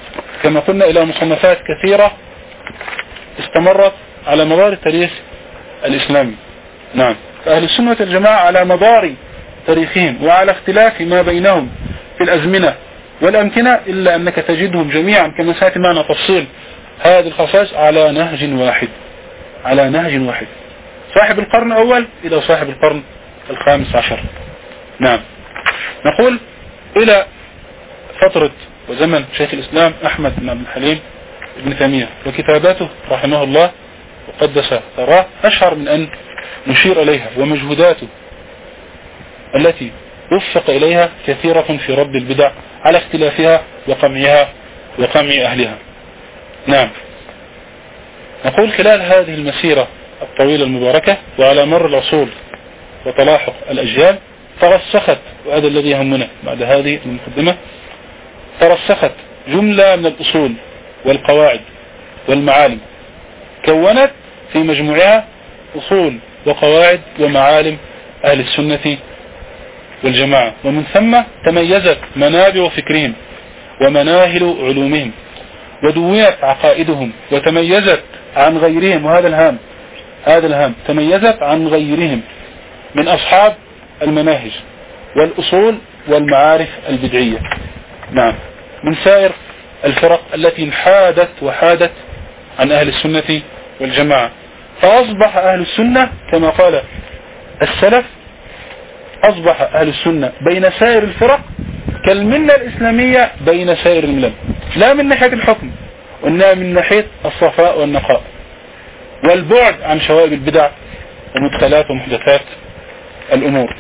كما قلنا إلى مصنفات كثيرة استمرت على مدار التاريخ الإسلامي. نعم، فأهل السنة والجماعة على مدار تاريخهم وعلى اختلاف ما بينهم في الأزمنة والأمكنة، إلا أنك تجدهم جميعا كما سيأتي معنا تفصيل هذه الخصائص على نهج واحد، على نهج واحد، صاحب القرن الأول إلى صاحب القرن الخامس عشر. نعم، نقول إلى فترة وزمن شيخ الإسلام أحمد بن عبد الحليم ابن تيمية وكتاباته رحمه الله وقدس ثراه، أشهر من أن نشير إليها، ومجهوداته التي وفق إليها كثيرة في رد البدع على اختلافها وقمعها وقمع أهلها. نعم، نقول خلال هذه المسيرة الطويلة المباركة وعلى مر العصور وتلاحق الأجيال ترسخت، وهذا الذي يهمنا بعد هذه المقدمة، ترسخت جملة من الأصول والقواعد والمعالم كونت في مجموعها أصول وقواعد ومعالم أهل السنة والجماعة، ومن ثم تميزت منابع فكرهم ومناهل علومهم ودويت عقائدهم وتميزت عن غيرهم، وهذا الهام، هذا الهام، تميزت عن غيرهم من أصحاب المناهج والأصول والمعارف البدعية. نعم، من سائر الفرق التي انحادت وحادت عن أهل السنة والجماعة، فأصبح أهل السنة كما قال السلف، أصبح أهل السنة بين سائر الفرق كالملة الإسلامية بين سائر الملل، لا من ناحية الحكم وإنما من ناحية الصفاء والنقاء والبعد عن شوائب البدع ومدخلات ومحدثات الأمور.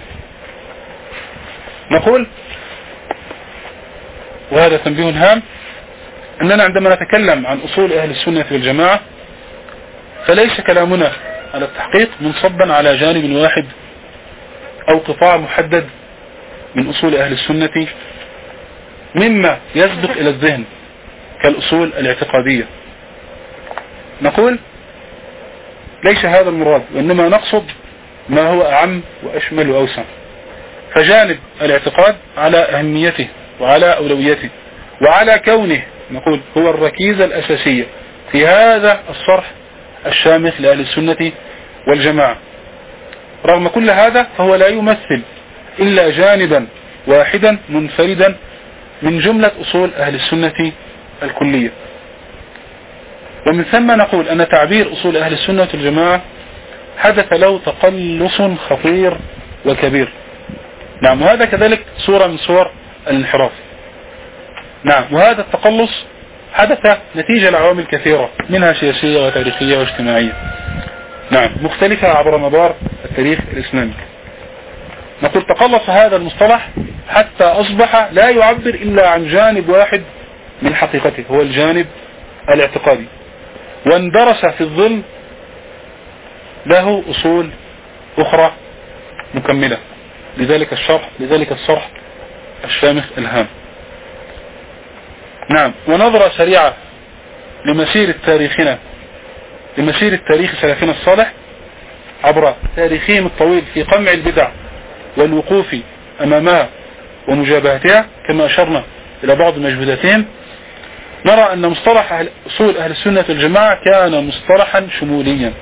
نقول، وهذا تنبيه هام، أننا عندما نتكلم عن أصول أهل السنة والجماعة فليس كلامنا على التحقيق منصبا على جانب واحد أو قطاع محدد من أصول أهل السنة مما يسبق إلى الذهن كالأصول الاعتقادية. نقول ليس هذا المراد، وإنما نقصد ما هو أعم وأشمل وأوسع، فجانب الاعتقاد على أهميته وعلى أولويته وعلى كونه نقول هو الركيزة الأساسية في هذا الصرح الشامخ لأهل السنة والجماعة. رغم كل هذا فهو لا يمثل إلا جانبا واحدا منفردا من جملة أصول أهل السنة الكلية. ومن ثم نقول أن تعبير أصول أهل السنة والجماعة حدث له تقلص خطير وكبير. نعم، وهذا كذلك صورة من صور الانحراف. نعم، وهذا التقلص حدث نتيجة لعوامل كثيرة منها سياسية وتاريخية واجتماعية، نعم، مختلفة عبر مدار التاريخ الإسلامي. نقول تقلص هذا المصطلح حتى أصبح لا يعبر إلا عن جانب واحد من حقيقته، هو الجانب الاعتقادي، واندرس في الظل له أصول أخرى مكملة، لذلك الشرح الشامخ الهام. نعم، ونظرة سريعة لمسير التاريخ سلفنا الصالح عبر تاريخهم الطويل في قمع البدع والوقوف أمامها ومجابهتها، كما أشرنا إلى بعض مجهوداتهم، نرى أن مصطلح أصول أهل السنة والجماعة كان مصطلحا شموليا.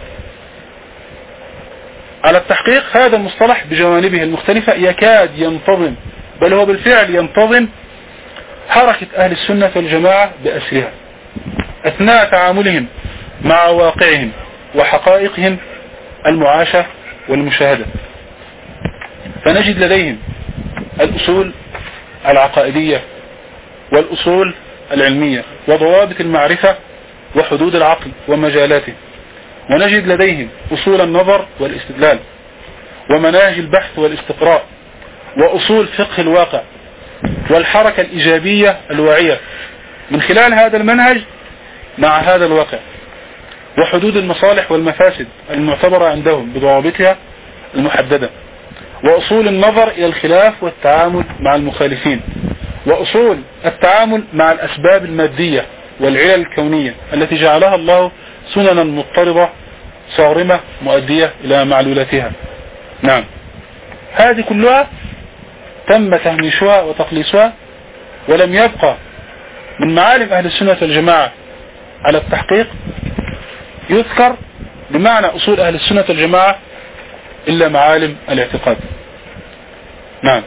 على التحقيق هذا المصطلح بجوانبه المختلفة يكاد ينتظم، بل هو بالفعل ينتظم حركة أهل السنة والجماعة بأسرها أثناء تعاملهم مع واقعهم وحقائقهم المعاشة والمشاهدة. فنجد لديهم الأصول العقائدية والأصول العلمية وضوابط المعرفة وحدود العقل ومجالاته، ونجد لديهم أصول النظر والاستدلال ومناهج البحث والاستقراء وأصول فقه الواقع والحركة الإيجابية الواعية من خلال هذا المنهج مع هذا الواقع، وحدود المصالح والمفاسد المعتبرة عندهم بضوابطها المحددة، وأصول النظر إلى الخلاف والتعامل مع المخالفين، وأصول التعامل مع الأسباب المادية والعلل الكونية التي جعلها الله سننا مضطردة صارمة مؤدية إلى معلولاتها. نعم، هذه كلها تم تهميشها وتقليصها، ولم يبقى من معالم أهل السنة والجماعة على التحقيق يذكر بمعنى أصول أهل السنة والجماعة إلا معالم الاعتقاد. نعم.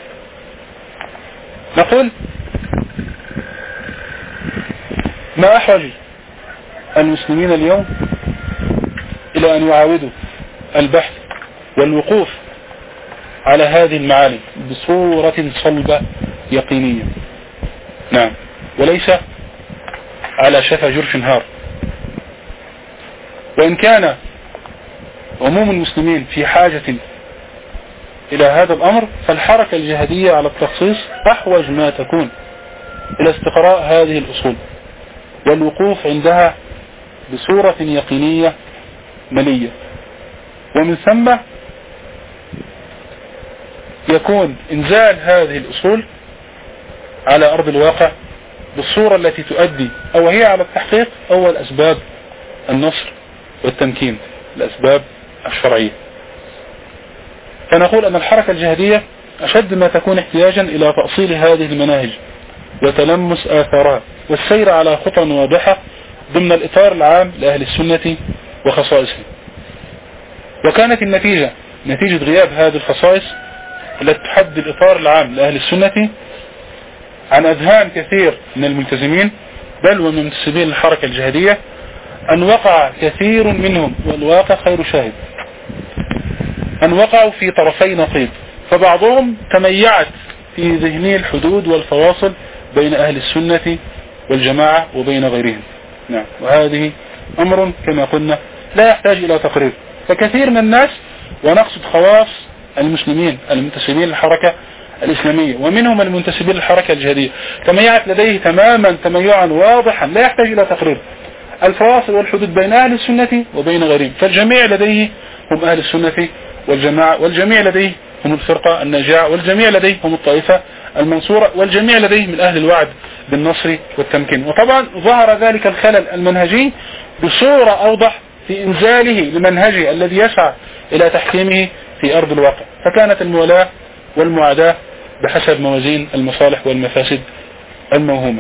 نقول ما أحوج المسلمين اليوم إلى أن يعاودوا البحث والوقوف على هذه المعالم بصورة صلبة يقينية. نعم. وليس على شفا جرف هار. وإن كان عموم المسلمين في حاجة إلى هذا الأمر، فالحركة الجهادية على التخصيص أحوج ما تكون إلى استقراء هذه الأصول والوقوف عندها بصورة يقينية ملية، ومن ثم يكون إنزال هذه الأصول على أرض الواقع بالصورة التي تؤدي أو هي على التحقيق أو الأسباب النصر والتمكين، الأسباب الشرعية. فنقول أن الحركة الجهادية أشد ما تكون احتياجا إلى تأصيل هذه المناهج وتلمس آثارها والسير على خطى واضحة ضمن الإطار العام لأهل السنة وخصائصهم. وكانت النتيجة نتيجة غياب هذه الخصائص التي تحدد الإطار العام لأهل السنة عن أذهان كثير من الملتزمين بل ومن منتسبين الحركة الجهادية أن وقع كثير منهم، والواقع خير شاهد، أن وقعوا في طرفي نقيض. فبعضهم تميعت في ذهنه الحدود والفواصل بين أهل السنة والجماعة وبين غيرهم. نعم. وهذه أمر كما قلنا لا يحتاج إلى تقرير. فكثير من الناس، ونقصد خواص المسلمين المنتسبين للحركة الإسلامية ومنهم المنتسبين للحركة الجهادية، تميعت لديه تماما تميعا واضحا لا يحتاج إلى تقرير الفواصل والحدود بين أهل السنة وبين غيرهم. فالجميع لديه هم أهل السنة والجماعة، والجميع لديه هم الفرقة الناجعة، والجميع لديه هم الطائفة المنصورة، والجميع لديه من أهل الوعد بالنصر والتمكين. وطبعا ظهر ذلك الخلل المنهجي بصورة أوضح في إنزاله لمنهجه الذي يسعى إلى تحكيمه في أرض الواقع. فكانت المولاة والمعاداة بحسب موازين المصالح والمفاسد الموهومة.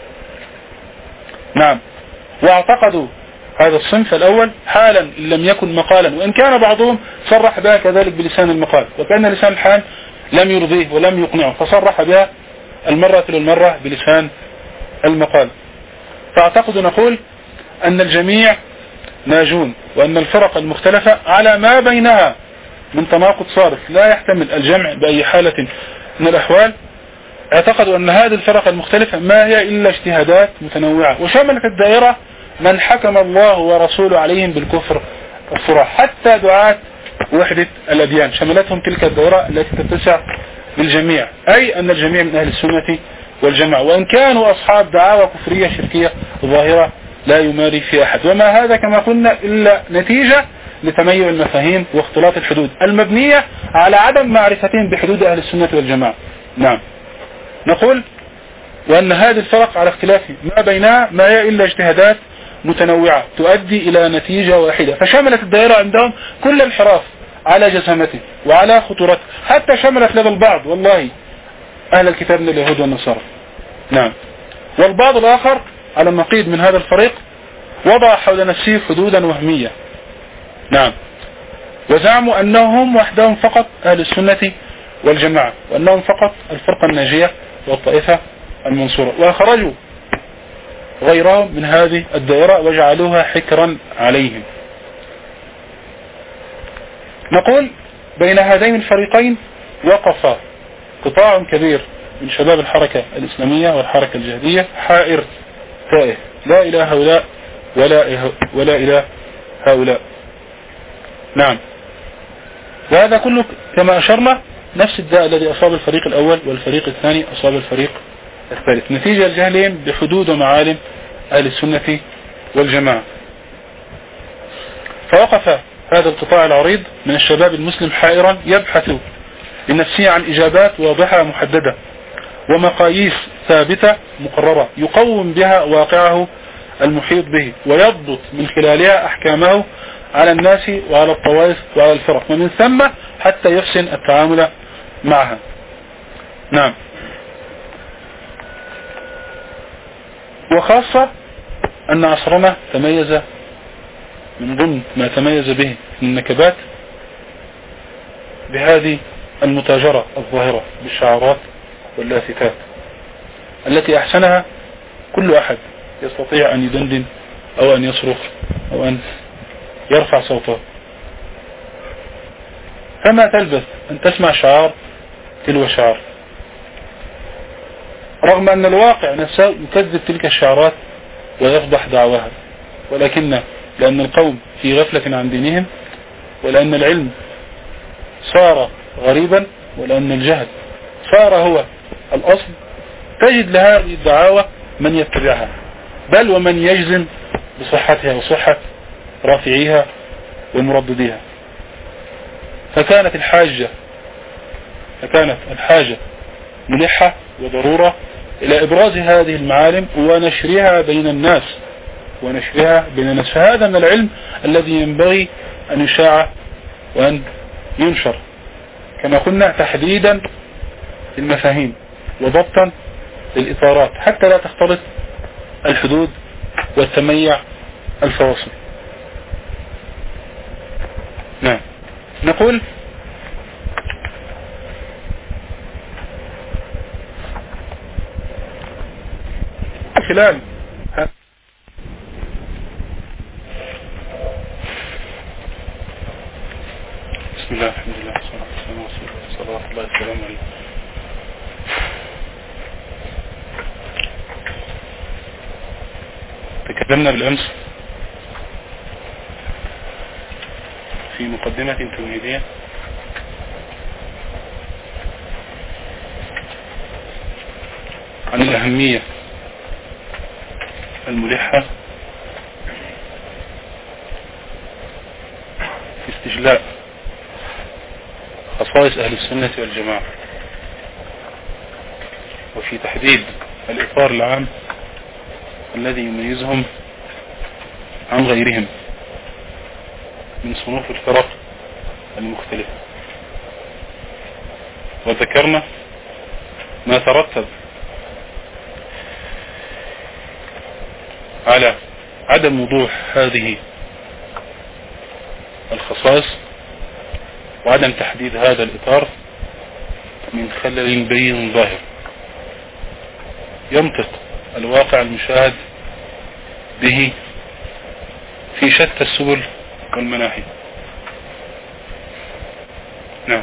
نعم. واعتقدوا هذا الصنف الأول حالا لم يكن مقالا، وإن كان بعضهم صرح بها كذلك بلسان المقال، وكان لسان الحال لم يرضيه ولم يقنعه فصرح بها المرة للمرة بلسان المقال. فاعتقد نقول أن الجميع ناجون، وأن الفرق المختلفة على ما بينها من تناقض صارف لا يحتمل الجمع بأي حالة من الأحوال. اعتقدوا أن هذه الفرق المختلفة ما هي إلا اجتهادات متنوعة، وشملت الدائرة من حكم الله ورسوله عليهم بالكفر الصراح، حتى دعاة وحدة الأديان شملتهم تلك الدائرة التي تتسع بالجميع، أي أن الجميع من أهل السنة والجماعة، وإن كانوا أصحاب دعاوى كفرية شركية ظاهرة لا يماري في أحد. وما هذا كما قلنا إلا نتيجة لتميع المفاهيم واختلاط الحدود المبنية على عدم معرفتهم بحدود أهل السنة والجماعة. نعم. نقول وأن هذه الفرق على اختلاف ما بينها ما هي إلا اجتهادات متنوعة تؤدي إلى نتيجة واحدة، فشملت الدائرة عندهم كل الانحراف على جسامته وعلى خطورته، حتى شملت لدى البعض والله أهل الكتاب من اليهود والنصارى. نعم. والبعض الآخر على النقيض من هذا الفريق وضع حول نفسه حدودا وهمية. نعم. وزعموا أنهم وحدهم فقط أهل السنة والجماعة، وأنهم فقط الفرقة الناجية والطائفة المنصورة، وأخرجوا غيرهم من هذه الدائرة وجعلوها حكرا عليهم. نقول بين هذين الفريقين وقف قطاع كبير من شباب الحركة الإسلامية والحركة الجهادية حائر تائه، لا إلى هؤلاء ولا إلى هؤلاء. نعم. وهذا كله كما أشرنا نفس الداء الذي أصاب الفريق الأول والفريق الثاني أصاب الفريق الثالث، نتيجة الجهلين بحدود ومعالم أهل السنة والجماعة. فوقف هذا القطاع العريض من الشباب المسلم حائرا يبحث لنفسه عن إجابات واضحة محددة ومقاييس ثابتة مقررة يقوم بها واقعه المحيط به، ويضبط من خلالها أحكامه على الناس وعلى الطوائف وعلى الفرق، ومن ثم حتى يحسن التعامل معها. نعم. وخاصة أن عصرنا تميز من ضمن ما تميز به من النكبات بهذه المتاجرة الظاهرة بالشعارات واللافتات التي أحسنها كل أحد يستطيع أن يدندن أو أن يصرخ أو أن يرفع صوته. فما تلبث أن تسمع شعار تلو شعار، رغم أن الواقع نفسه يكذب تلك الشعارات ويفضح دعواها، ولكن لأن القوم في غفلة عن دينهم، ولأن العلم صار غريبا، ولأن الجهل صار هو الأصل، تجد لهذه الدعاوى من يتبعها، بل ومن يجزم بصحتها وصحة رافعيها ومردديها. فكانت الحاجة ملحة وضرورة إلى إبراز هذه المعالم ونشرها بين الناس فهذا من العلم الذي ينبغي أن يشاع وأن ينشر، كما قلنا تحديدا للمفاهيم وضبطا للإطارات حتى لا تختلط الحدود والتميع الفواصل. نعم، نقول خلال بسم الله الحمد لله والصلاة والسلام على رسول الله صلى الله عليه وسلم. تكلمنا بالأمس في مقدمة تمهيدية عن الأهمية الملحة في استجلاء خصائص أهل السنة والجماعة، وفي تحديد الإطار العام الذي يميزهم عن غيرهم من صنوف الفرق المختلفة. وذكرنا ما ترتب على عدم وضوح هذه الخصائص وعدم تحديد هذا الإطار من خلل بين ظاهر ينطق الواقع المشاهد به في شتى السبل والمناحي. نعم،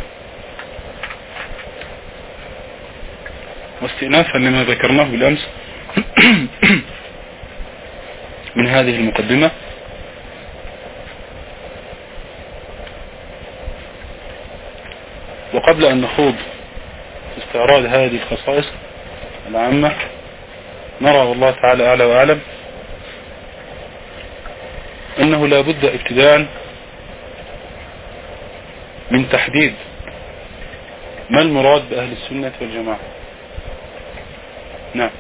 واستئنافا لما ذكرناه بالأمس من هذه المقدمة، وقبل أن نخوض في استعراض هذه الخصائص العامة، نرى والله تعالى أعلى وأعلم أنه لا بد ابتداء من تحديد ما المراد بأهل السنة والجماعة. نعم،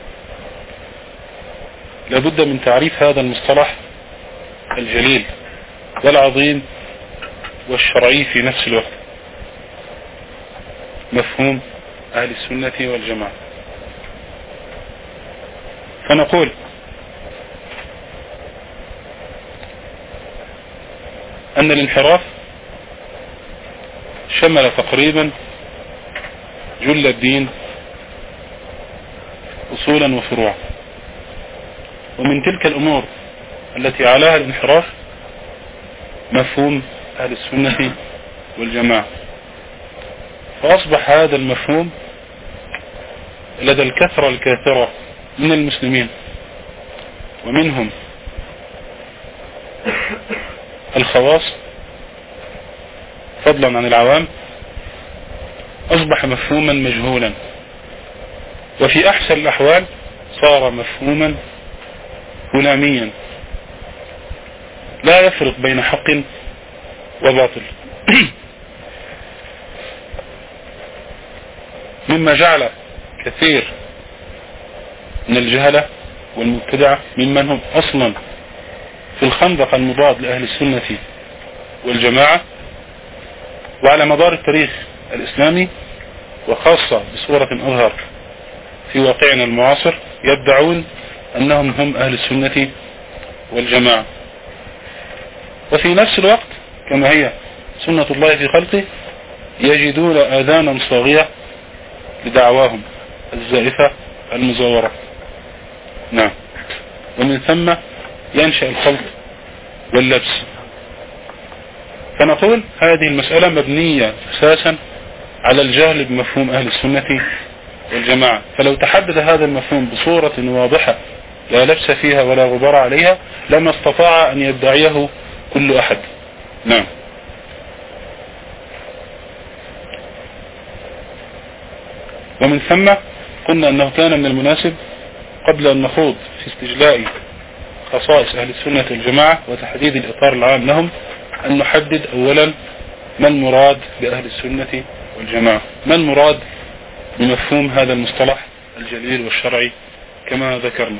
لا بد من تعريف هذا المصطلح الجليل والعظيم والشرعي في نفس الوقت، مفهوم أهل السنة والجماعة. فنقول أن الانحراف شمل تقريبا جل الدين أصولا وفروعا، ومن تلك الأمور التي عليها الانحراف مفهوم أهل السنة والجماعة. فأصبح هذا المفهوم لدى الكثرة الكاثرة من المسلمين، ومنهم الخواص فضلا عن العوام، أصبح مفهوما مجهولا، وفي أحسن الأحوال صار مفهوما هلاميا لا يفرق بين حق وباطل، مما جعل كثير من الجهلة والمبتدعة ممن هم أصلا في الخندق المضاد لأهل السنة والجماعة، وعلى مدار التاريخ الإسلامي وخاصة بصورة أظهر في واقعنا المعاصر، يدعون أنهم هم أهل السنة والجماعة. وفي نفس الوقت كما هي سنة الله في خلقه يجدون آذانا صاغية لدعواهم الزائفة المزورة. نعم. ومن ثم ينشأ الخلط واللبس. فنقول هذه المسألة مبنية أساسا على الجهل بمفهوم أهل السنة والجماعة. فلو تحدد هذا المفهوم بصورة واضحة لا لبس فيها ولا غبار عليها لما استطاع أن يدعيه كل أحد. نعم. ومن ثم قلنا أنه كان من المناسب قبل أن نخوض في استجلاء خصائص أهل السنة والجماعة وتحديد الإطار العام لهم أن نحدد أولا ما المراد بأهل السنة والجماعة، ما المراد بمفهوم هذا المصطلح الجليل والشرعي كما ذكرنا.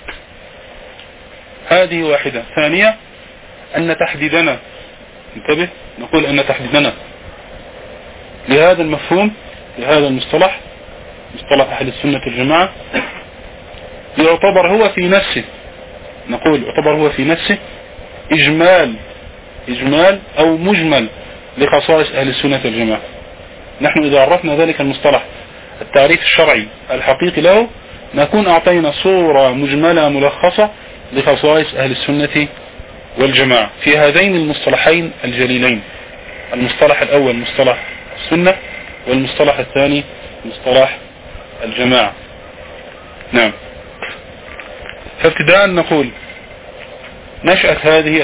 هذه واحدة. ثانية أن تحديدنا، انتبه، نقول أن تحديدنا لهذا المفهوم لهذا المصطلح مصطلح أهل السنة والجماعة يعتبر هو في نفسه، نقول يعتبر هو في نفسه إجمال أو مجمل لخصائص أهل السنة والجماعة. نحن إذا عرفنا ذلك المصطلح التعريف الشرعي الحقيقي له نكون أعطينا صورة مجملة ملخصة لخصائص أهل السنة والجماعة في هذين المصطلحين الجليلين. المصطلح الأول مصطلح السنة والمصطلح الثاني مصطلح الجماعة. نعم. فابتداء نقول نشأة هذه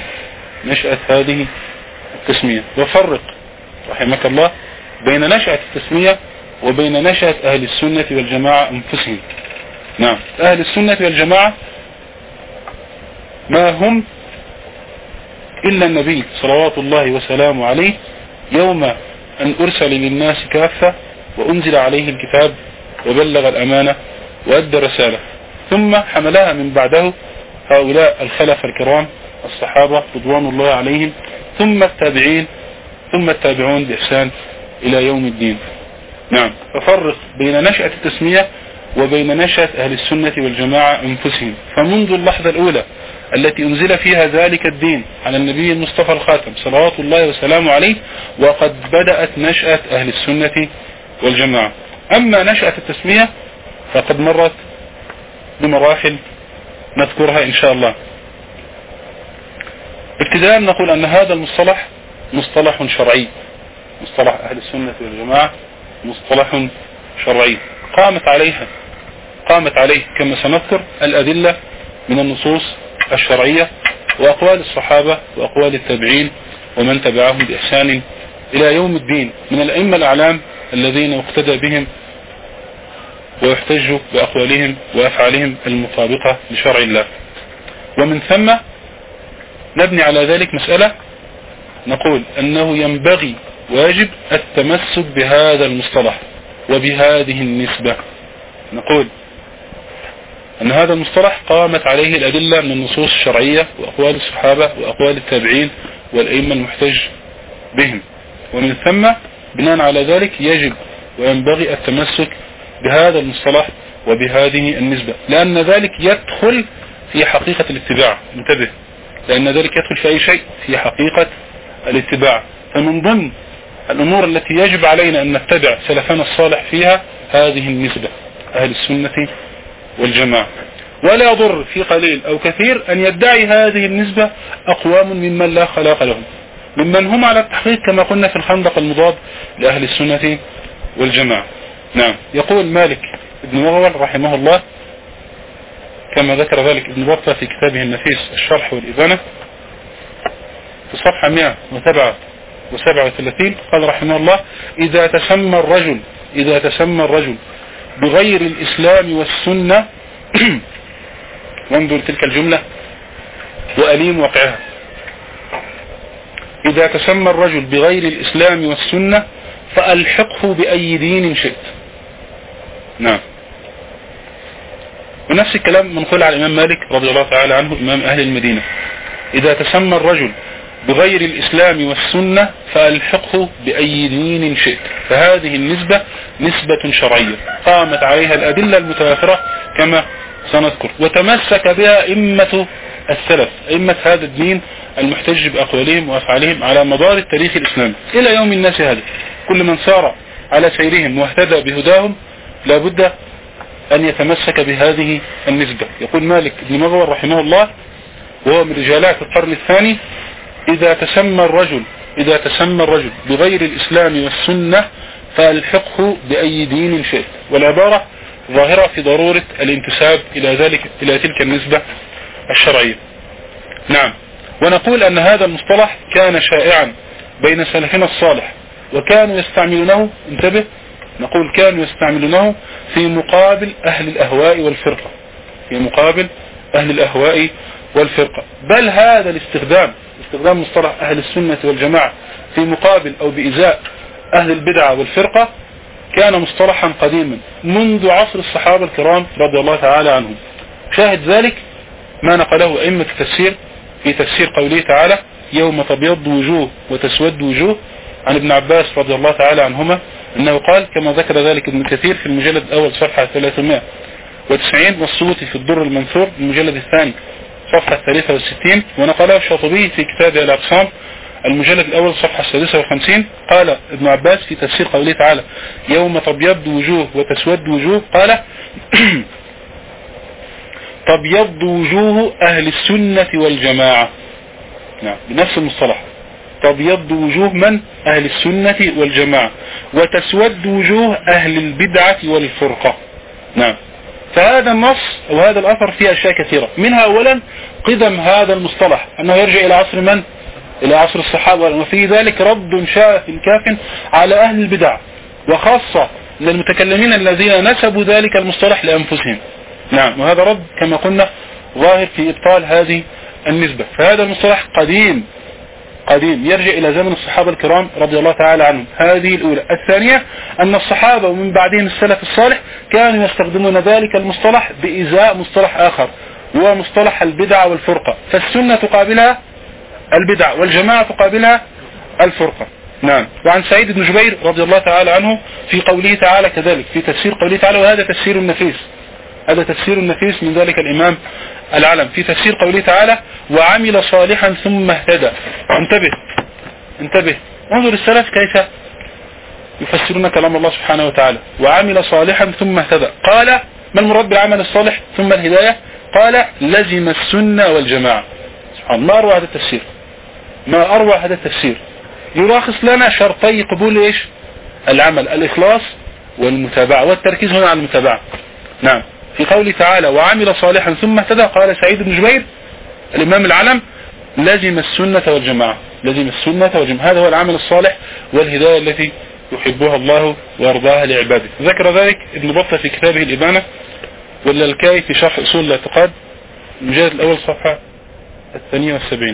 التسمية وفرق رحمك الله بين نشأة التسمية وبين نشأة أهل السنة والجماعة أنفسهم. نعم. أهل السنة والجماعة ما هم إلا النبي صلوات الله وسلامه عليه يوم أن أرسل للناس كافة وأنزل عليه الكتاب وبلغ الأمانة وأدى الرسالة، ثم حملها من بعده هؤلاء الخلف الكرام الصحابة رضوان الله عليهم، ثم التابعون بإحسان إلى يوم الدين. نعم. ففرق بين نشأة التسمية وبين نشأة أهل السنة والجماعة أنفسهم. فمنذ اللحظة الأولى التي أنزل فيها ذلك الدين على النبي المصطفى الخاتم صلوات الله وسلامه عليه وقد بدأت نشأة أهل السنة والجماعة. أما نشأة التسمية فقد مرت بمراحل نذكرها إن شاء الله. ابتداء نقول أن هذا المصطلح مصطلح شرعي. مصطلح أهل السنة والجماعة مصطلح شرعي قامت عليه كما سنذكر الأدلة من النصوص الشرعية وأقوال الصحابة وأقوال التابعين ومن تبعهم بإحسان إلى يوم الدين من الأئمة الأعلام الذين اقتدى بهم ويحتج بأقوالهم وأفعالهم المطابقة لشرع الله. ومن ثم نبني على ذلك مسألة نقول أنه ينبغي واجب التمسك بهذا المصطلح وبهذه النسبة. نقول أن هذا المصطلح قامت عليه الأدلة من النصوص الشرعية وأقوال الصحابة وأقوال التابعين والأئمة المحتج بهم، ومن ثم بناء على ذلك يجب وينبغي التمسك بهذا المصطلح وبهذه النسبة، لأن ذلك يدخل في حقيقة الاتباع. انتبه، لأن ذلك يدخل في أي شيء في حقيقة الاتباع. فمن ضمن الأمور التي يجب علينا أن نتبع سلفنا الصالح فيها هذه النسبة أهل السنة والجماعة. ولا يضر في قليل أو كثير أن يدعي هذه النسبة أقوام ممن لا خلاق لهم، ممن هم على التحقيق كما قلنا في الخندق المضاد لأهل السنة والجماعة. نعم. يقول مالك ابن مغول رحمه الله كما ذكر ذلك ابن بطة في كتابه النفيس الشرح والإبانة في صفحة 137 قال رحمه الله: إذا تسمى الرجل بغير الإسلام والسنة وانظر تلك الجملة وأليم وقعها. إذا تسمى الرجل بغير الإسلام والسنة فألحقه بأي دين شئت. نعم. ونفس الكلام منقول على الإمام مالك رضي الله تعالى عنه إمام أهل المدينة: إذا تسمى الرجل بغير الإسلام والسنة فألحقه بأي دين شئت. فهذه النسبة نسبة شرعية قامت عليها الأدلة المتوافرة كما سنذكر. وتمسك بها أئمة السلف، أئمة هذا الدين المحتج بأقوالهم وأفعالهم على مدار التاريخ الإسلامي إلى يوم الناس هذا. كل من سار على سيرهم واهتدى بهداهم لابد أن يتمسك بهذه النسبة. يقول مالك بن مغول رحمه الله وهو من رجالات القرن الثاني: إذا تسمى الرجل بغير الإسلام والسنة فألحقه بأي دين شئت. والعبارة ظاهرة في ضرورة الانتساب إلى تلك النسبة الشرعية. نعم. ونقول أن هذا المصطلح كان شائعا بين سلفنا الصالح، وكانوا يستعملونه، انتبه، نقول كانوا يستعملونه في مقابل أهل الأهواء والفرقة. بل هذا استخدام مصطلح أهل السنة والجماعة في مقابل أو بإزاء أهل البدعة والفرقة كان مصطلحا قديما منذ عصر الصحابة الكرام رضي الله تعالى عنهم. شاهد ذلك ما نقله أئمة التفسير في تفسير قوله تعالى: يوم تبيض وجوه وتسود وجوه، عن ابن عباس رضي الله تعالى عنهما أنه قال كما ذكر ذلك ابن كثير في المجلد الأول صفحة 390، والسيوطي في الدر المنثور المجلد الثاني صفحة 63، ونقله الشاطبي في كتابه الأقسام المجلد الأول صفحة 56. قال ابن عباس في تفسير قوله تعالى: يوم تبيض وجوه وتسود وجوه، قال: تبيض وجوه أهل السنة والجماعة. نعم، بنفس المصطلح، تبيض وجوه من؟ أهل السنة والجماعة، وتسود وجوه أهل البدعة والفرقة. نعم. فهذا النص أو هذا الأثر فيه أشياء كثيرة، منها أولا قدم هذا المصطلح أنه يرجع إلى عصر من؟ إلى عصر الصحابة، وفي ذلك رد شاف كاف على أهل البدع، وخاصة للمتكلمين الذين نسبوا ذلك المصطلح لأنفسهم. نعم. وهذا رد كما قلنا ظاهر في إبطال هذه النسبة. فهذا المصطلح قديم يرجع إلى زمن الصحابة الكرام رضي الله تعالى عنهم. هذه الأولى. الثانية أن الصحابة ومن بعدهم السلف الصالح كانوا يستخدمون ذلك المصطلح بإزاء مصطلح آخر، وهو مصطلح البدعة والفرقة. فالسنة تقابلها البدعة، والجماعة تقابلها الفرقة. نعم. وعن سعيد بن جبير رضي الله تعالى عنه في قوله تعالى كذلك، في تفسير قوله تعالى، وهذا تفسير النفيس، هذا تفسير النفيس من ذلك الإمام العلم، في تفسير قوله تعالى: وعمل صالحا ثم اهتدى. انتبه، انظر السلف كيف يفسرون كلام الله سبحانه وتعالى: وعمل صالحا ثم اهتدى. قال: ما المراد بالعمل الصالح ثم الهداية؟ قال: لزم السنة والجماعة. سبحان الله، ما أروع هذا التفسير، يلخص لنا شرطي قبول إيش؟ العمل: الإخلاص والمتابعة، والتركيز هنا على المتابعة. نعم. في قوله تعالى: وعمل صالحا ثم اهتدى، قال سعيد بن جبير الإمام العلم: لزم السنة والجماعة. هذا هو العمل الصالح والهداية التي يحبها الله ويرضاها لعباده. ذكر ذلك ابن بطة في كتابه الإبانة، واللالكائي في شرح أصول الاعتقاد المجلد الأول صفحة 72.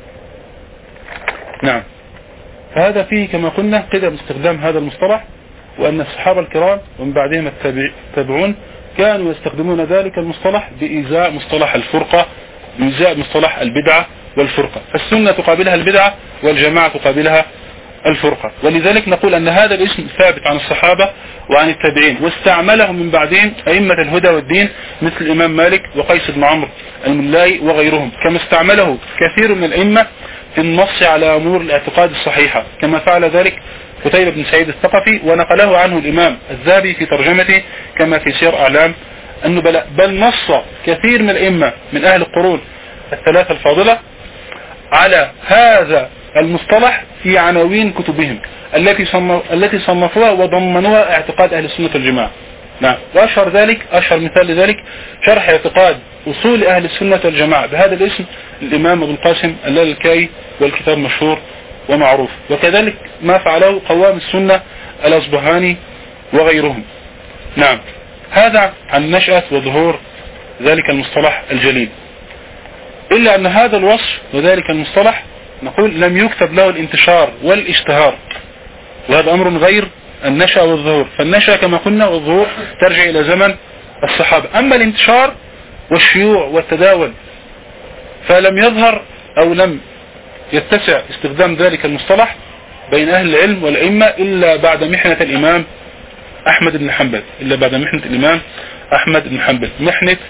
نعم. فهذا فيه كما قلنا قدم استخدام هذا المصطلح، وأن الصحابة الكرام ومن بعدهم التابعون كانوا يستخدمون ذلك المصطلح بإزاء مصطلح الفرقة، بإزاء مصطلح البدعة والفرقة. فالسنة تقابلها البدعة، والجماعة تقابلها الفرقة. ولذلك نقول أن هذا الاسم ثابت عن الصحابة وعن التابعين، واستعمله من بعدهم أئمة الهدى والدين مثل الإمام مالك وقيس بن عمرو الملاي وغيرهم، كما استعمله كثير من الأئمة في النص على أمور الاعتقاد الصحيحة، كما فعل ذلك قتيبة بن سعيد الثقفي، ونقله عنه الإمام الذهبي في ترجمته كما في سير أعلام النبلاء. بل نص كثير من الأئمة من أهل القرون الثلاثة الفاضلة على هذا المصطلح في عناوين كتبهم التي صنفوها وضمنوها اعتقاد أهل السنة والجماعة. نعم. وأشهر مثال لذلك شرح اعتقاد أصول أهل السنة والجماعة بهذا الاسم الإمام أبو القاسم اللالكائي، والكتاب مشهور ومعروف. وكذلك ما فعله قوام السنة الأصبهاني وغيرهم. نعم. هذا عن نشأة وظهور ذلك المصطلح الجليل. إلا أن هذا الوصف وذلك المصطلح نقول لم يكتب له الانتشار والاشتهار، وهذا أمر غير النشأة والظهور. فالنشأة كما قلنا والظهور ترجع إلى زمن الصحابة، أما الانتشار والشيوع والتداول فلم يظهر أو لم يتسع استخدام ذلك المصطلح بين أهل العلم والأئمة إلا بعد محنة الإمام أحمد بن حنبل، محنة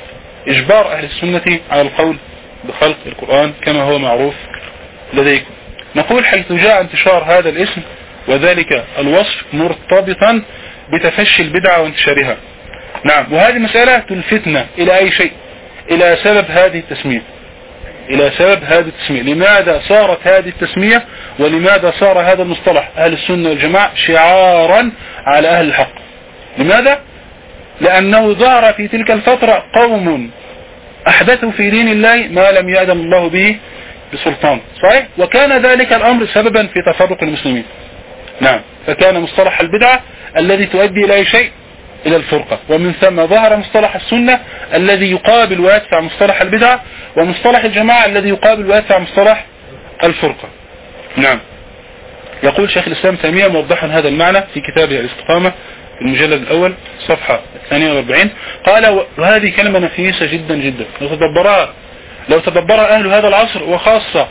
إجبار أهل السنة على القول بخلق القرآن كما هو معروف لديكم. نقول حيث جاء انتشار هذا الاسم وذلك الوصف مرتبطا بتفشي البدعة وانتشارها. نعم، وهذه مسألة تلفتنا إلى أي شيء، إلى سبب هذه التسمية، إلى سبب هذه التسمية. لماذا صارت هذه التسمية ولماذا صار هذا المصطلح أهل السنة والجماعة شعارا على أهل الحق؟ لماذا؟ لأنه ظهر في تلك الفترة قوم أحدثوا في دين الله ما لم يأذن الله به بسلطان، صحيح؟ وكان ذلك الأمر سببا في تفرق المسلمين. نعم، فكان مصطلح البدعة الذي تؤدي إلى أي شيء؟ إلى الفرقة. ومن ثم ظهر مصطلح السنة الذي يقابل ويدفع مصطلح البدعة، ومصطلح الجماعة الذي يقابل ويدفع مصطلح الفرقة. نعم، يقول شيخ الإسلام تيمية موضحا هذا المعنى في كتابه الاستقامة في المجلد الأول صفحة 42، قال: وهذه كلمة نفيسة جدا جدا، لو تدبرها أهل هذا العصر وخاصة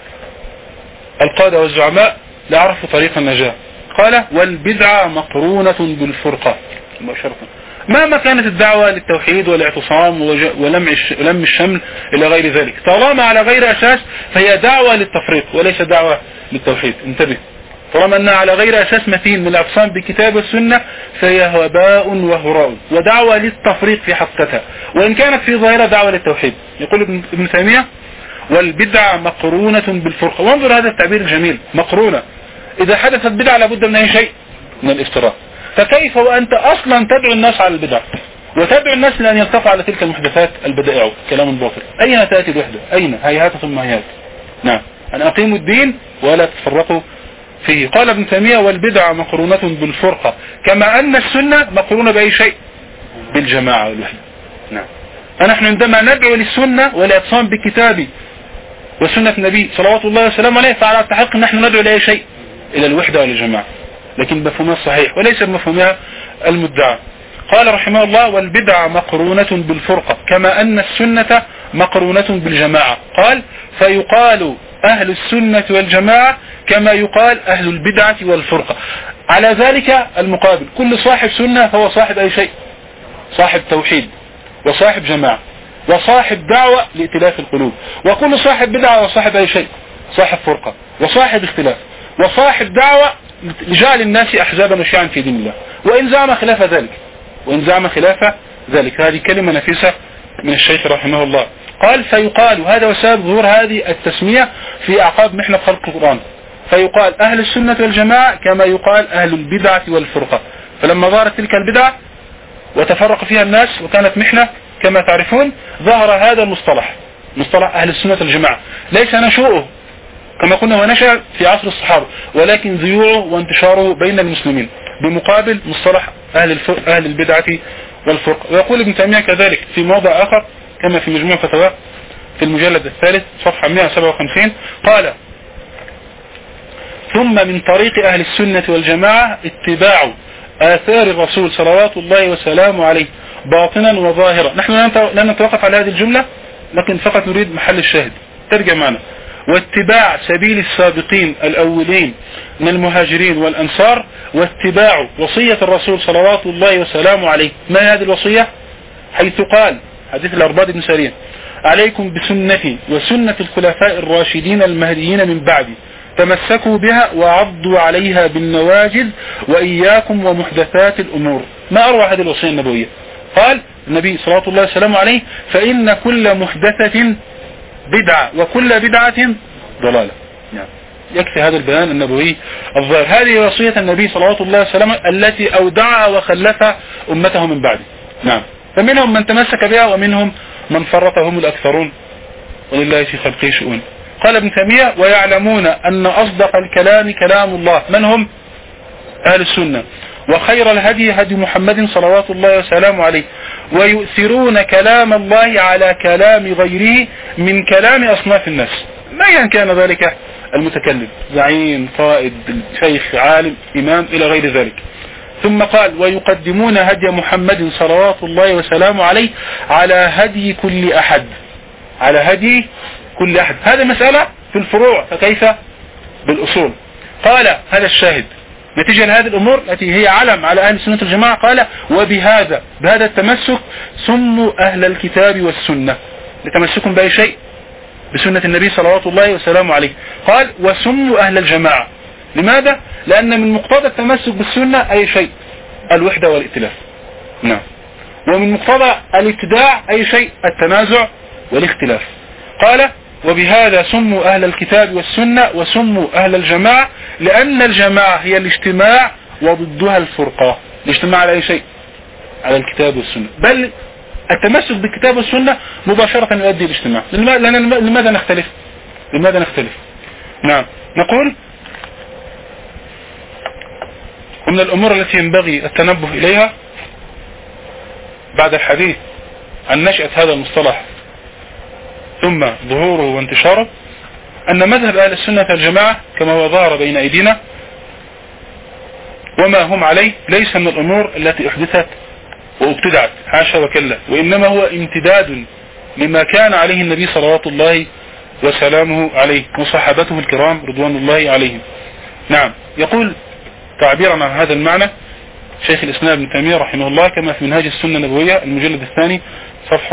القادة والزعماء لعرفوا طريق النجاة. قال: والبدعة مقرونة بالفرقة مباشرة. مهما كانت الدعوة للتوحيد والاعتصام ولم الشمل إلى غير ذلك، طالما على غير أساس فهي دعوة للتفريق وليس دعوة للتوحيد. انتبه، طالما أنها على غير أساس متين من الاعتصام بالكتاب والسنة فهي هباء وهراء ودعوة للتفريق في حقيقتها، وإن كانت في ظاهرة دعوة للتوحيد. يقول ابن تيمية: والبدعة مقرونة بالفرقة. وانظر هذا التعبير الجميل، مقرونة. إذا حدثت بدعة لابد من أي شيء؟ من الافتراء. فكيف وأنت أصلا تدعو الناس على البدع وتدعو الناس لأن يلتقوا على تلك المحدثات البدائع؟ كلام باطل. أين تأتي الوحدة؟ أين؟ هيهات ثم هيهات. نعم، أن أقيموا الدين ولا تتفرقوا فيه. قال ابن تيمية: والبدعة مقرونة بالفرقة كما أن السنة مقرونة بأي شيء؟ بالجماعة والوحدة. نعم، فنحن عندما ندعو للسنة والاعتصام بالكتاب وسنة النبي صلوات الله وسلامه عليه فعلى التحقيق نحن ندعو لأي شيء؟ إلى الوحدة والجماعة، لكن بمفهومها الصحيح وليس بمفهومها المدعى. قال رحمه الله: والبدعة مقرونة بالفرقة كما أن السنة مقرونة بالجماعة. قال: فيقال أهل السنة والجماعة كما يقال أهل البدعة والفرقة. على ذلك المقابل، كل صاحب سنة فهو صاحب أي شيء؟ صاحب توحيد وصاحب جماعة وصاحب دعوة لائتلاف القلوب. وكل صاحب بدعة وصاحب أي شيء؟ صاحب فرقة وصاحب اختلاف وصاحب دعوة لجعل الناس أحزابا وشيعا في دين الله، وإن زعم خلاف ذلك. هذه كلمة نفيسة من الشيخ رحمه الله. قال: فيقال، هذا وسبب ظهور هذه التسمية في أعقاب محنة خلق القرآن، فيقال أهل السنة والجماعة كما يقال أهل البدعة والفرقة. فلما ظهرت تلك البدعة وتفرق فيها الناس وكانت محنة كما تعرفون، ظهر هذا المصطلح، مصطلح أهل السنة والجماعة. ليس نشوءه كما قلنا ونشأ في عصر الصحابة، ولكن ذيوعه وانتشاره بين المسلمين بمقابل مصطلح أهل البدعة والفرقة. ويقول ابن تيمية كذلك في موضع آخر كما في مجموع فتاوى في المجلد الثالث صفحة 157، قال: ثم من طريق أهل السنة والجماعة اتباع آثار الرسول صلوات الله وسلامه عليه باطنا وظاهرا. نحن لن نتوقف على هذه الجملة، لكن فقط نريد محل الشاهد. ترجع معنا: واتباع سبيل السابقين الأولين من المهاجرين والأنصار، واتباع وصية الرسول صلوات الله وسلامه عليه. ما هذه الوصية؟ حيث قال حديث الأرباد بن سارية: عليكم بسنتي وسنة الخلفاء الراشدين المهديين من بعدي، تمسكوا بها وعضوا عليها بالنواجذ وإياكم ومحدثات الأمور. ما أروع هذه الوصية النبوية. قال النبي صلوات الله وسلامه عليه: فإن كل محدثة بدعة وكل بدعة ضلالة. يكفي هذا البيان النبوي الظاهر. هذه وصية النبي صلوات الله وسلامه التي أودعها وخلفها أمته من بعده. نعم، فمنهم من تمسك بها ومنهم من فرط، هم الأكثرون، ولله في خلقه شؤون. قال ابن تيمية: ويعلمون أن أصدق الكلام كلام الله. من هم؟ أهل السنة. وخير الهدي هدي محمد صلوات الله وسلامه عليه. ويؤثرون كلام الله على كلام غيره من كلام أصناف الناس، ما كان ذلك المتكلم، زعيم، قائد، شيخ، عالم، إمام، إلى غير ذلك. ثم قال: ويقدمون هدي محمد صلوات الله وسلامه عليه على هدي كل أحد. على هدي كل أحد. هذا مسألة في الفروع، فكيف بالأصول؟ قال: هذا الشاهد. نتيجة لهذه الأمور التي هي علم على أهل السنة والجماعة قال بهذا التمسك سموا أهل الكتاب والسنة، لتمسكم بأي شيء؟ بسنة النبي صلوات الله وسلامه عليه. قال وسموا أهل الجماعة. لماذا؟ لأن من مقتضى التمسك بالسنة أي شيء؟ الوحدة والائتلاف. نعم. ومن مقتضى الابتداع أي شيء؟ التنازع والاختلاف. قال وبهذا سموا أهل الكتاب والسنة وسموا أهل الجماعة، لأن الجماعة هي الاجتماع وضدها الفرقة. الاجتماع على أي شيء؟ على الكتاب والسنة، بل التمسك بالكتاب والسنة مباشرة يؤدي الاجتماع. لماذا نختلف؟ نعم. نقول ومن الأمور التي ينبغي التنبه إليها بعد الحديث عن نشأة هذا المصطلح ثم ظهوره وانتشاره أن مذهب أهل السنة والجماعة كما هو ظهر بين أيدينا وما هم عليه ليس من الأمور التي أحدثت وابتدعت، حاشا وكلا، وإنما هو امتداد لما كان عليه النبي صلوات الله وسلامه عليه وصحابته الكرام رضوان الله عليهم. نعم. يقول تعبيرا عن هذا المعنى شيخ الإسلام ابن تيمية رحمه الله كما في منهاج السنة النبوية المجلد الثاني صفحة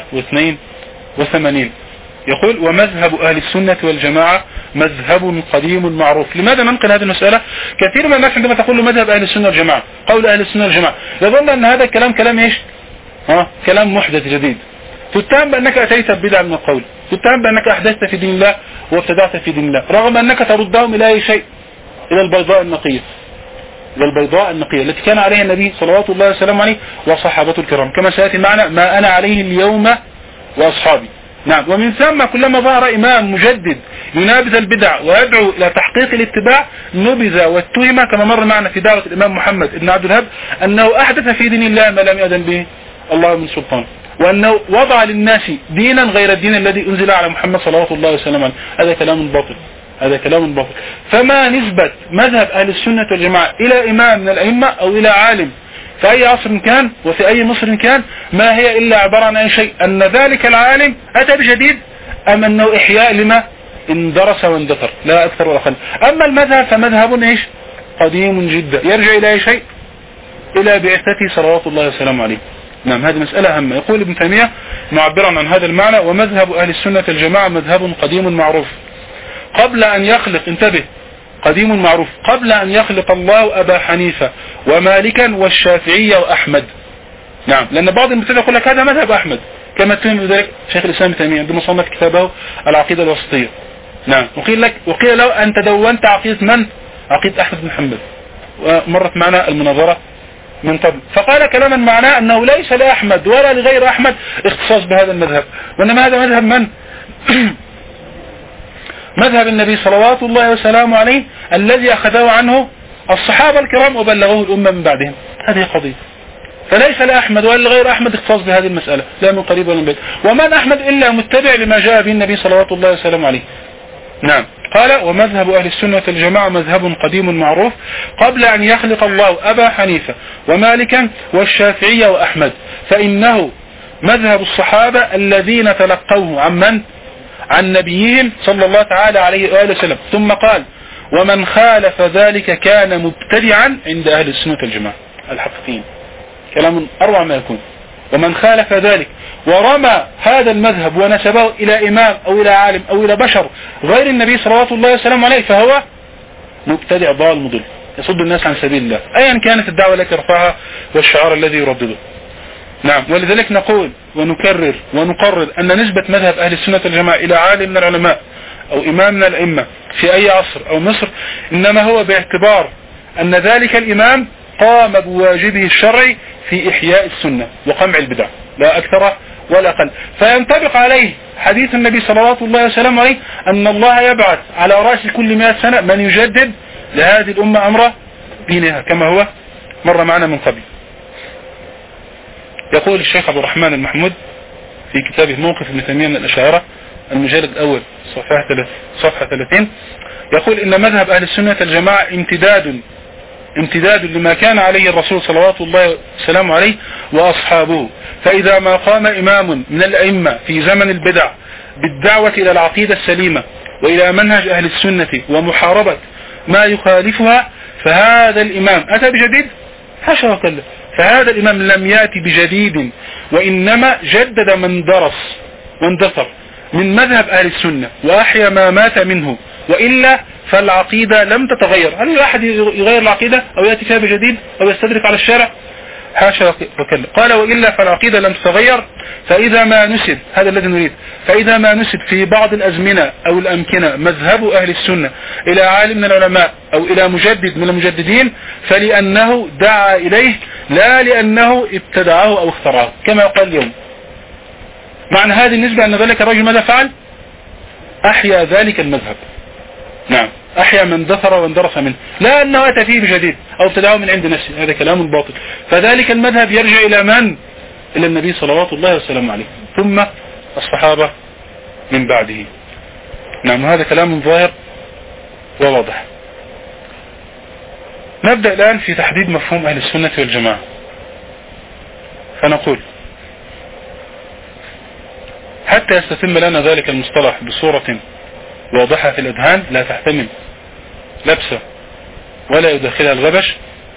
482 يقول ومذهب أهل السنة والجماعة مذهب قديم معروف. لماذا ننقل هذه المسألة؟ كثير من الناس عندما تقول مذهب أهل السنة والجماعة قول أهل السنة والجماعة يظن أن هذا الكلام كلام إيش؟ كلام محدث جديد، تتهم بأنك أتيت ببدعة من القول، تتهم بأنك أحدثت في دين الله وابتدعت في دين الله، رغم أنك تردهم إلى أي شيء؟ إلى البيضاء النقية، التي كان عليها النبي صلوات الله وسلامه عليه وصحابته الكرام، كما سيأتي معنا ما أنا عليه اليوم وأصحابي. نعم. ومن ثم كلما ظهر إمام مجدد ينابذ البدع ويدعو إلى تحقيق الاتباع نبذ واتهم كما مر معنا في دعوة الإمام محمد بن عبد الوهاب أنه أحدث في دين الله ما لم يأذن به الله من سلطان، وأنه وضع للناس دينا غير الدين الذي أنزل على محمد صلوات الله وسلامه عليه. هذا كلام باطل. فما نسبة مذهب أهل السنة والجماعة إلى إمام من الأئمة أو إلى عالم في أي عصر كان وفي أي مصر كان ما هي إلا عبارة عن أي شيء أن ذلك العالم أتى بجديد أم أنه إحياء لما اندرس واندثر، لا أكثر ولا أقل. أما المذهب فمذهب إيش؟ قديم جدا يرجع إلى أي شيء؟ إلى بعثته صلوات الله وسلامه عليه. نعم. هذه مسألة هامة. يقول ابن تيمية معبرا عن هذا المعنى ومذهب أهل السنة والجماعة مذهب قديم معروف قبل أن يخلق، انتبه، قديم معروف قبل أن يخلق الله أبا حنيفة ومالكا والشافعية وأحمد. نعم. لأن بعض المبتدعين يقول لك هذا مذهب أحمد كما اتهم بذلك شيخ الإسلام ابن تيمية عندما صنف كتابه العقيدة الوسطية. نعم. وقيل له أن تدونت عقيدة من؟ عقيدة أحمد بن حنبل، ومرت معنا المناظرة من قبل. فقال كلاما معناه أنه ليس لأحمد ولا لغير أحمد اختصاص بهذا المذهب، وإنما هذا مذهب من؟ مذهب النبي صلوات الله وسلامه عليه الذي أخذه عنه الصحابة الكرام وبلغوه الأمة من بعدهم. هذه قضية. فليس لأحمد ولا لغير أحمد اختصاص بهذه المسألة، لا من قريب ولا من بعيد. ومن أحمد إلا متبع لما جاء به النبي صلوات الله وسلامه عليه. نعم. قال ومذهب أهل السنة والجماعة مذهب قديم معروف قبل أن يخلق الله أبا حنيفة ومالكا والشافعية وأحمد، فإنه مذهب الصحابة الذين تلقوه عن من؟ عن نبيهم صلى الله تعالى عليه وآله وسلم. ثم قال ومن خالف ذلك كان مبتدعا عند أهل السنة والجماعة الحقيقيين. كلام أروع ما يكون. ومن خالف ذلك ورمى هذا المذهب ونسبه إلى إمام أو إلى عالم أو إلى بشر غير النبي صلوات الله وسلامه عليه فهو مبتدع ضال مضل يصد الناس عن سبيل الله أيا كانت الدعوة التي رفعها والشعار الذي يردده. نعم. ولذلك نقول ونكرر ونقرر أن نسبة مذهب أهل السنة والجماعة إلى عالم من العلماء أو إمام من الأئمة في أي عصر أو مصر إنما هو باعتبار أن ذلك الإمام قام بواجبه الشرعي في إحياء السنة وقمع البدع، لا أكثر ولا أقل. فينطبق عليه حديث النبي صلوات الله وسلامه عليه أن الله يبعث على رأس كل 100 سنة من يجدد لهذه الأمة أمر دينها كما هو مر معنا من قبل. يقول الشيخ عبد الرحمن المحمود في كتابه موقف ابن تيمية من الأشاعرة المجلد الأول صفحة 30 يقول إن مذهب أهل السنة الجماعة امتداد لما كان عليه الرسول صلوات الله وسلامه عليه وأصحابه. فإذا ما قام إمام من الأئمة في زمن البدع بالدعوة إلى العقيدة السليمة وإلى منهج أهل السنة ومحاربة ما يخالفها فهذا الإمام أتى بجديد؟ حاشا وكلا. فهذا الإمام لم يأتي بجديد، وإنما جدد من درس واندثر من مذهب أهل السنة وأحيا ما مات منه، وإلا فالعقيدة لم تتغير. هل أحد يغير العقيدة أو يأتي فيها بجديد أو يستدرك على الشارع؟ حاشا وكلا. قال وإلا فالعقيدة لم تتغير. فإذا ما نسب، هذا الذي نريد، فإذا ما نسب في بعض الأزمنة أو الأمكنة مذهب أهل السنة إلى عالم من العلماء أو إلى مجدد من المجددين، فلأنه دعا إليه لا لأنه ابتدعه أو اخترعه، كما يقال اليوم. معنى هذه النسبة أن ذلك الرجل ماذا فعل؟ أحيا ذلك المذهب. نعم، أحيا من دثر واندرس منه، لا أنه أتى فيه بجديد أو ابتدعه من عند نفسه، هذا كلام باطل. فذلك المذهب يرجع إلى من؟ إلى النبي صلوات الله وسلامه عليه، ثم الصحابة من بعده. نعم، هذا كلام ظاهر وواضح. نبدأ الآن في تحديد مفهوم أهل السنة والجماعة. فنقول حتى يستتم لنا ذلك المصطلح بصورة واضحة في الأذهان لا تحتمل لبسة ولا يدخلها الغبش،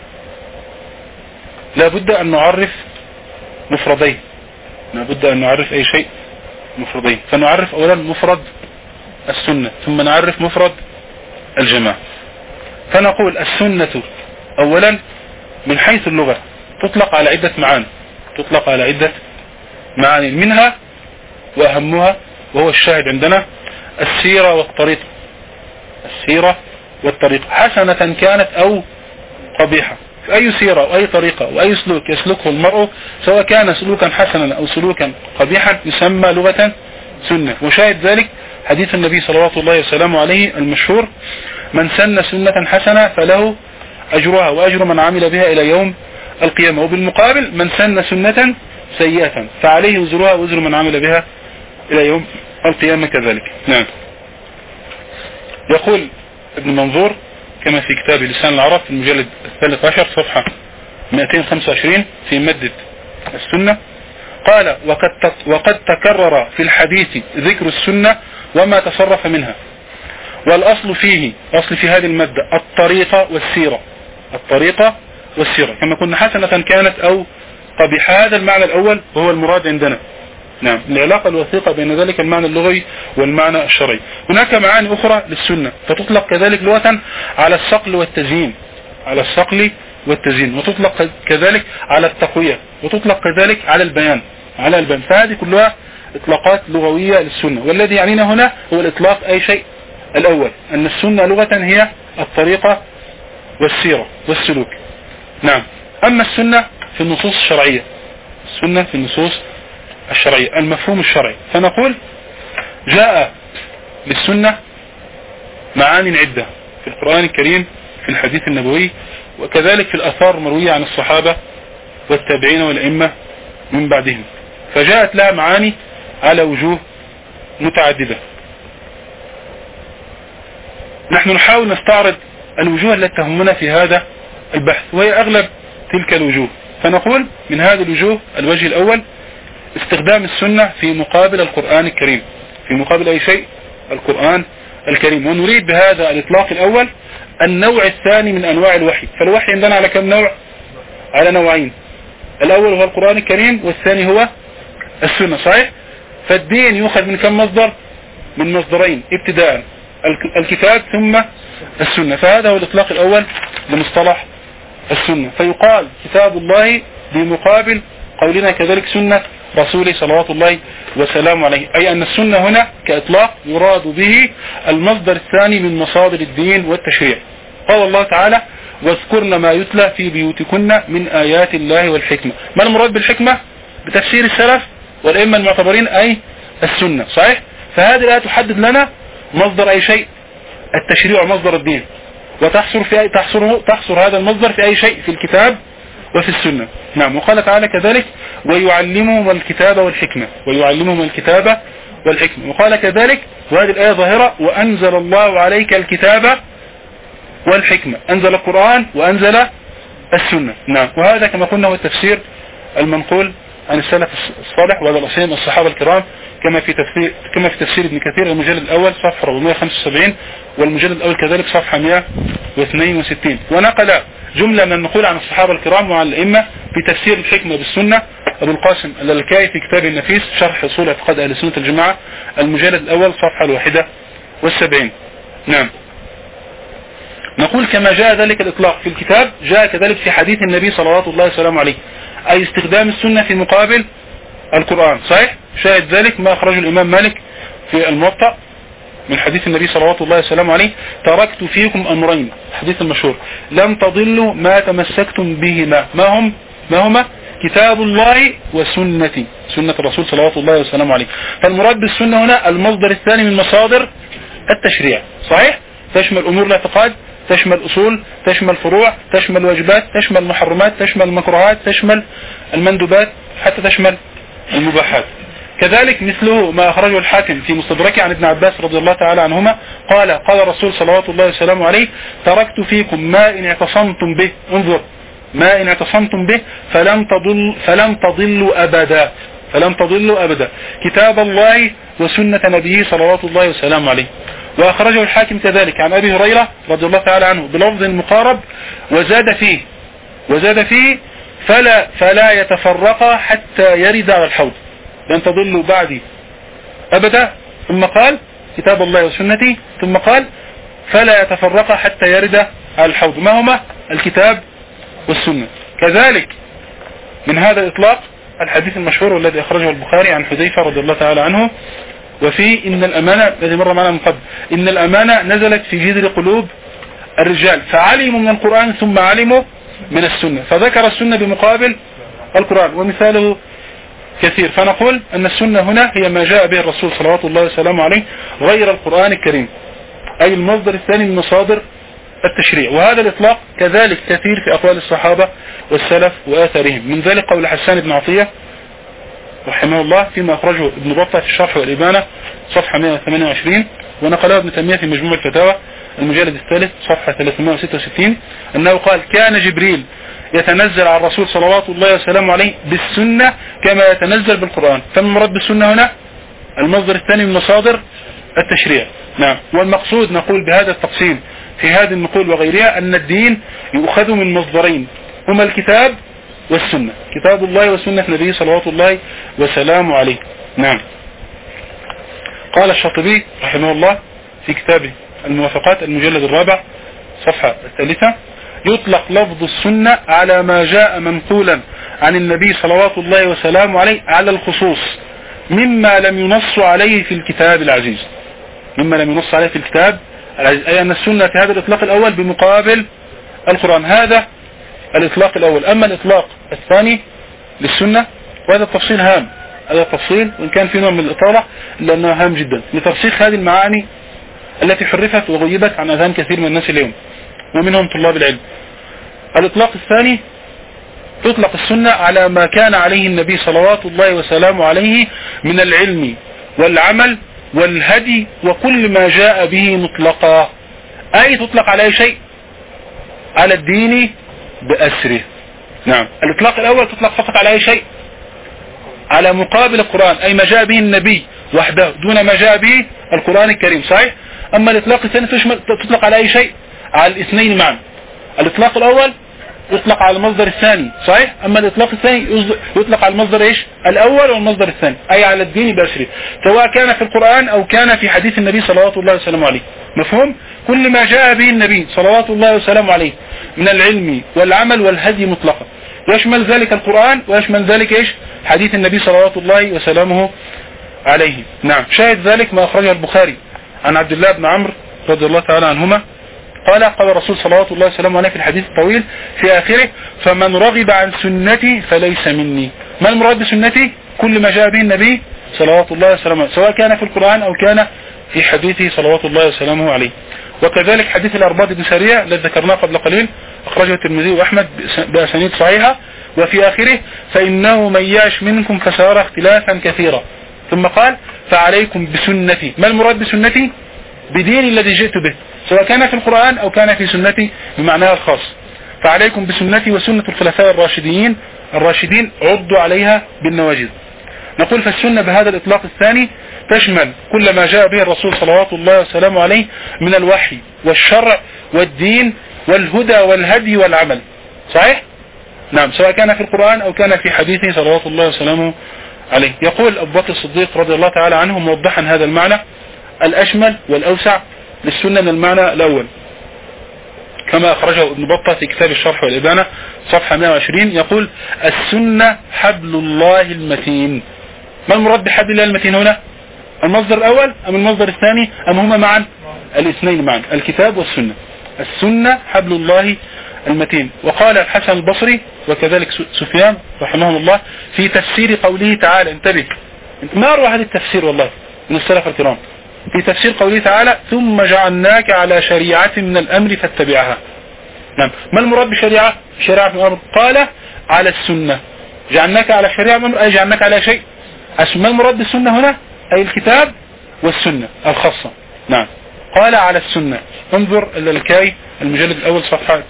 لا بد أن نعرف مفردين، لا بد أن نعرف أي شيء مفردين. فنعرف أولا مفرد السنة، ثم نعرف مفرد الجماعة. فنقول السنة أولا من حيث اللغة تطلق على عدة معاني، تطلق على عدة معاني، منها وأهمها وهو الشاهد عندنا السيرة والطريقة. السيرة والطريقة حسنة كانت أو قبيحة، أي سيرة أو أي طريقة أو أي سلوك يسلكه المرء سواء كان سلوكا حسنا أو سلوكا قبيحا يسمى لغة سنة. وشاهد ذلك حديث النبي صلوات الله وسلامه عليه المشهور: من سن سنة حسنة فله أجرها وأجر من عمل بها إلى يوم القيامة، وبالمقابل من سن سنة سيئة فعليه وزرها وزر من عمل بها إلى يوم القيامة كذلك. نعم. يقول ابن منظور كما في كتاب لسان العرب في المجلد 13 صفحة 225 في مادة السنة، قال: وقد تكرر في الحديث ذكر السنة وما تصرف منها، والأصل فيه، أصل في هذه المادة الطريقة والسيرة، الطريقة والسيرة كما كنا حسنة كانت أو قبيحة. هذا المعنى الأول وهو المراد عندنا. نعم، العلاقة الوثيقة بين ذلك المعنى اللغوي والمعنى الشرعي. هناك معاني أخرى للسنة فتطلق كذلك لغة على الصقل والتزيين، على الصقل والتزيين، وتطلق كذلك على التقوية، وتطلق كذلك على البيان، على البيان. فهذه كلها إطلاقات لغوية للسنة، والذي يعنينا هنا هو الإطلاق أي شيء الأول، أن السنة لغة هي الطريقة والسيرة والسلوك. نعم. أما السنة في النصوص الشرعية، السنة في النصوص الشرعية، المفهوم الشرعي، فنقول جاء للسنة معاني عدة في القرآن الكريم، في الحديث النبوي، وكذلك في الآثار المروية عن الصحابة والتابعين والأئمة من بعدهم، فجاءت لها معاني على وجوه متعددة. نحن نحاول نستعرض الوجوه التي تهمنا في هذا البحث، وهي أغلب تلك الوجوه. فنقول من هذه الوجوه: الوجه الأول استخدام السنة في مقابل القرآن الكريم، في مقابل أي شيء القرآن الكريم، ونريد بهذا الإطلاق الأول النوع الثاني من أنواع الوحي. فالوحي عندنا على كم نوع؟ على نوعين، الأول هو القرآن الكريم والثاني هو السنة، صحيح؟ فالدين يؤخذ من كم مصدر؟ من مصدرين ابتداء، الكتاب ثم السنة. فهذا هو الإطلاق الأول لمصطلح السنة، فيقال كتاب الله بمقابل قولنا كذلك سنة رسوله صلوات الله وسلامه عليه، أي أن السنة هنا كإطلاق يراد به المصدر الثاني من مصادر الدين والتشريع. قال الله تعالى: واذكرن ما يتلى في بيوتكن من آيات الله والحكمة. ما المراد بالحكمة؟ بتفسير السلف والأئمة المعتبرين أي السنة، صحيح؟ فهذه الآية تحدد لنا مصدر أي شيء، التشريع ومصدر الدين، وتحصر في تحصر هذا المصدر في أي شيء في الكتاب وفي السنة. نعم. وقال تعالى كذلك: ويعلمهم الكتاب والحكمة، ويعلمهم الكتاب والحكمة. وقال كذلك، وهذه الآية ظاهرة: وأنزل الله عليك الكتاب والحكمة، أنزل القرآن وأنزل السنة. نعم. وهذا كما قلنا هو التفسير المنقول عن السلف الصالح وهذا الأصيل الصحابة الكرام كما في تفسير ابن كثير المجلد الأول صفحة 475 والمجلد الأول كذلك صفحة 162. ونقل جملة من النقول عن الصحابة الكرام وعن الأئمة في تفسير الحكمة بالسنة أبو القاسم اللالكائي في كتاب النفيس شرح أصول اعتقاد أهل السنة الجماعة المجلد الأول صفحة 71. نعم. نقول كما جاء ذلك الإطلاق في الكتاب جاء كذلك في حديث النبي صلوات الله وسلامه عليه، أي استخدام السنة في مقابل القرآن. صحيح؟ شاهد ذلك ما أخرجه الإمام مالك في الموطأ من حديث النبي صلوات الله وسلامه عليه: تركت فيكم أمرين، الحديث المشهور، لم تضلوا ما تمسكتم بهما، ما هما؟ كتاب الله وسنتي، سنة الرسول صلوات الله وسلامه عليه. فالمراد بالسنة هنا المصدر الثاني من مصادر التشريع. صحيح؟ تشمل أمور الاعتقاد، تشمل أصول، تشمل فروع، تشمل واجبات، تشمل محرمات، تشمل مكروهات، تشمل المندوبات، حتى تشمل المباحات. كذلك مثله ما أخرجه الحاكم في مستدركه عن ابن عباس رضي الله تعالى عنهما قال: قال الرسول صلوات الله وسلامه عليه: تركت فيكم ما إن اعتصمتم به، انظر، ما إن اعتصمتم به فلم تضلوا أبدا، فلم تضلوا أبدا، كتاب الله وسنة نبيه صلوات الله وسلامه عليه. وأخرجه الحاكم كذلك عن أبي هريرة رضي الله تعالى عنه بلفظ مقارب وزاد فيه فلا يتفرقا حتى يرد على الحوض، لن تضلوا بعدي أبدا، ثم قال كتاب الله وسنتي، ثم قال فلا يتفرقا حتى يرد على الحوض. ما هما؟ الكتاب والسنة. كذلك من هذا الإطلاق الحديث المشهور الذي أخرجه البخاري عن حذيفة رضي الله تعالى عنه، وفي إن الأمانة الذي مر معنا من قبل، إن الأمانة نزلت في جذر قلوب الرجال فعلموا من القرآن ثم علموا من السنة، فذكر السنة بمقابل القرآن، ومثاله كثير. فنقول أن السنة هنا هي ما جاء به الرسول صلوات الله وسلامه عليه غير القرآن الكريم، أي المصدر الثاني من مصادر التشريع. وهذا الإطلاق كذلك كثير في أقوال الصحابة والسلف وآثارهم، من ذلك قول حسان بن عطية رحمه الله فيما أخرجه ابن بطة في الشرح والإبانة صفحة 128، ونقله ابن تيمية في مجموع الفتاوى المجلد الثالث صفحة 366 أنه قال: كان جبريل يتنزل على الرسول صلوات الله وسلامه عليه بالسنة كما يتنزل بالقرآن. فالمراد بالسنة هنا المصدر الثاني من مصادر التشريع. نعم. والمقصود نقول بهذا التقسيم في هذه النقول وغيرها أن الدين يؤخذ من مصدرين هما الكتاب والسنة، كتاب الله وسنة نبيه صلوات الله وسلامه عليه. نعم. قال الشاطبي رحمه الله في كتابه الموافقات المجلد الرابع صفحة 3: يطلق لفظ السنة على ما جاء منقولا عن النبي صلوات الله وسلامه عليه على الخصوص مما لم ينص عليه في الكتاب العزيز، مما لم ينص عليه في الكتاب العزيز، أي أن السنة في هذا الإطلاق الأول بمقابل القرآن. هذا الإطلاق الأول. أما الإطلاق الثاني للسنة وهذا التفصيل هام، هذا التفصيل وإن كان في نوع من الإطالة لأنه هام جدا لترسيخ هذه المعاني التي حرفت وغيبت عن أذهان كثير من الناس اليوم ومنهم طلاب العلم. الإطلاق الثاني تطلق السنة على ما كان عليه النبي صلوات الله وسلامه عليه من العلم والعمل والهدي وكل ما جاء به مطلقا، أي تطلق على أي شيء، على الدين بأسره. نعم. الإطلاق الأول تطلق فقط على أي شيء، على مقابل القرآن، أي ما جاء به النبي وحده دون ما جاء به القرآن الكريم. صحيح. أما الإطلاق الثاني تطلق على أي شيء، على الاثنين معا. الإطلاق الأول يطلق على المصدر الثاني. صحيح. أما الإطلاق الثاني يطلق على المصدر إيش؟ الأول والمصدر الثاني، أي على الدين بأسره، سواء كان في القرآن أو كان في حديث النبي صلوات الله وسلامه عليه. مفهوم؟ كل ما جاء به النبي صلوات الله وسلامه عليه من العلم والعمل والهدي مطلقا، يشمل ذلك القرآن ويشمل ذلك إيش؟ حديث النبي صلوات الله وسلامه عليه. نعم. شاهد ذلك ما أخرجه البخاري عن عبد الله بن عمرو رضي الله تعالى عنهما قال: قال الرسول صلوات الله وسلامه عليه في الحديث الطويل في آخره: فمن رغب عن سنتي فليس مني. ما المراد بسنتي؟ كل ما جاء به النبي صلوات الله وسلامه عليه، سواء كان في القرآن أو كان في حديثه صلوات الله وسلامه عليه. وكذلك حديث الأرباط بن سريع الذي ذكرناه قبل قليل أخرجه الترمذي وأحمد بأسانيد صحيحة، وفي آخره: فإنه من يعش منكم فسيرى اختلافا كثيرا. ثم قال: فعليكم بسنتي. ما المراد بسنتي؟ بدين الذي جئت به، سواء كان في القرآن أو كان في سنتي بمعناها الخاص. فعليكم بسنتي وسنة الخلفاء الراشدين الراشدين عضوا عليها بالنواجذ. نقول فالسنة بهذا الإطلاق الثاني تشمل كل ما جاء به الرسول صلوات الله وسلامه عليه من الوحي والشرع والدين والهدى والهدي والعمل. صحيح؟ نعم، سواء كان في القرآن أو كان في حديثه صلوات الله وسلامه عليه. يقول أبو بكر الصديق رضي الله تعالى عنه موضحا هذا المعنى الأشمل والأوسع للسنة من المعنى الأول، كما أخرجه ابن بطة في كتاب الشرح والإبانة صفحة 120، يقول السنة حبل الله المتين. ما المراد بحبل الله المتين هنا؟ المصدر الأول أم المصدر الثاني أم هما معا؟ الاثنين معا، الكتاب والسنة. السنة حبل الله المتين. وقال الحسن البصري وكذلك سفيان رحمه الله في تفسير قوله تعالى، انتبه، ما أروع هذا التفسير والله من السلف الكرام، في تفسير قوله تعالى ثم جعلناك على شريعة من الأمر فاتبعها. نعم، ما المراد بشريعة؟ شريعة من الأمر، قال على السنة. جعلناك على شريعة من الأمر أي جعلناك على شيء. ما المراد بالسنة هنا؟ أي الكتاب والسنة الخاصة. نعم، قال على السنة. انظر إلى الكاي المجلد الأول صفحة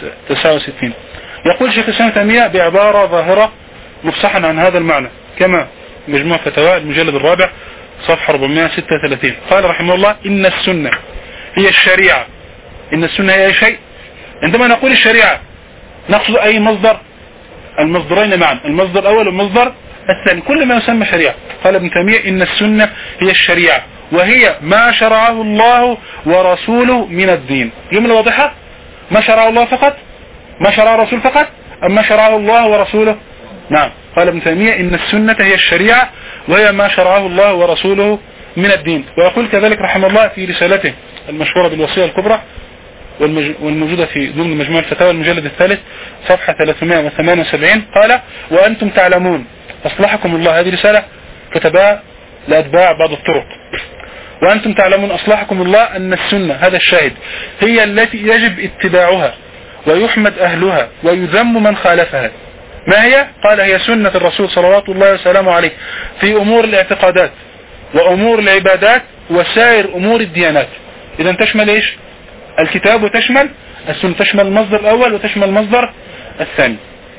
69. يقول شيخ الإسلام ابن تيمية بعبارة ظاهرة مفصحا عن هذا المعنى كما مجموع فتاوى المجلد الرابع صفحة 436. قال رحمه الله إن السنة هي الشريعة. إن السنة هي أي شيء. عندما نقول الشريعة نقصد أي مصدر؟ المصدرين معا، المصدر الأول والمصدر الثاني، كل ما يسمى شريعة. قال ابن تيمية إن السنة هي الشريعة وهي ما شرعه الله ورسوله من الدين. جملة واضحة؟ ما شرعه الله فقط؟ ما شرعه الرسول فقط؟ أم ما شرعه الله ورسوله؟ نعم، قال ابن تيمية إن السنة هي الشريعة وهي ما شرعه الله ورسوله من الدين. ويقول كذلك رحمه الله في رسالته المشهورة بالوصية الكبرى والموجودة في ضمن مجموع الفتاوى المجلد الثالث صفحة 378، قال وأنتم تعلمون أصلحكم الله. هذه رسالة كتبها لأتباع بعض الطرق. وأنتم تعلمون أصلحكم الله أن السنة، هذا الشاهد، هي التي يجب اتباعها ويحمد أهلها ويذم من خالفها. ما هي؟ قال هي سنة الرسول صلوات الله وسلامه عليه في أمور الاعتقادات وأمور العبادات وسائر أمور الديانات. إذا تشمل إيش؟ الكتاب وتشمل السنة، تشمل المصدر الأول وتشمل المصدر الثاني.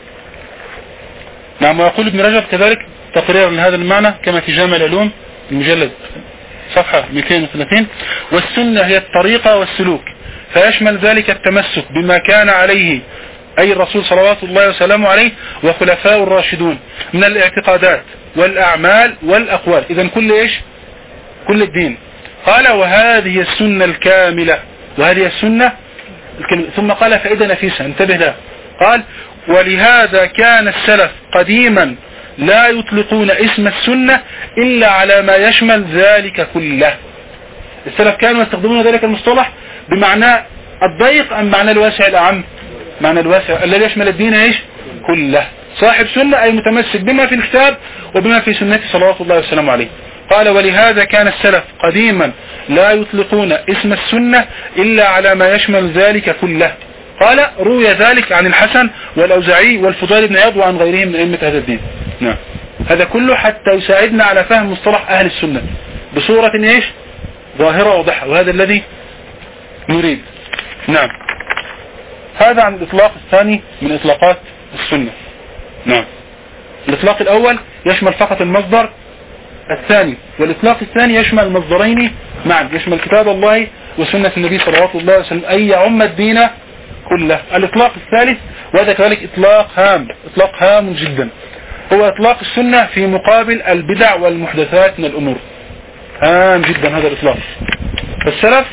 نعم، ويقول ابن رجب كذلك تقريرا لهذا المعنى كما في جامع العلوم المجلد صفحة 230، والسنة هي الطريقة والسلوك، فيشمل ذلك التمسك بما كان عليه أي الرسول صلوات الله وسلامه عليه وخلفاء الراشدون من الاعتقادات والأعمال والأقوال. إذن كل إيش؟ كل الدين. قال وهذه السنة الكاملة، وهذه السنة الكاملة. ثم قال فائدة نفيسة، انتبه لها، قال ولهذا كان السلف قديما لا يطلقون اسم السنة إلا على ما يشمل ذلك كله. السلف كانوا يستخدمون ذلك المصطلح بمعنى الضيق أم معنى الواسع الأعم؟ معنى الواسع الذي يشمل الدين ايش؟ كله. صاحب سنة أي متمسك بما في الكتاب وبما في سنة صلوات الله وسلامه عليه. قال ولهذا كان السلف قديما لا يطلقون اسم السنة إلا على ما يشمل ذلك كله. قال روي ذلك عن الحسن والأوزاعي والفضيل بن عياض وعن غيرهم من أئمة هذا الدين. نعم، هذا كله حتى يساعدنا على فهم مصطلح أهل السنة بصورة ايش؟ ظاهرة واضحة، وهذا الذي نريد. نعم، هذا عن الإطلاق الثاني من إطلاقات السنة. نعم، الإطلاق الأول يشمل فقط المصدر الثاني، والإطلاق الثاني يشمل المصدرين معا، يشمل كتاب الله وسنة النبي صلى الله عليه وسلم أي يعم الدين كله. الإطلاق الثالث وهذا كذلك إطلاق هام، إطلاق هام جدا، هو إطلاق السنة في مقابل البدع والمحدثات من الأمور. هام جدا هذا الإطلاق. فالسلف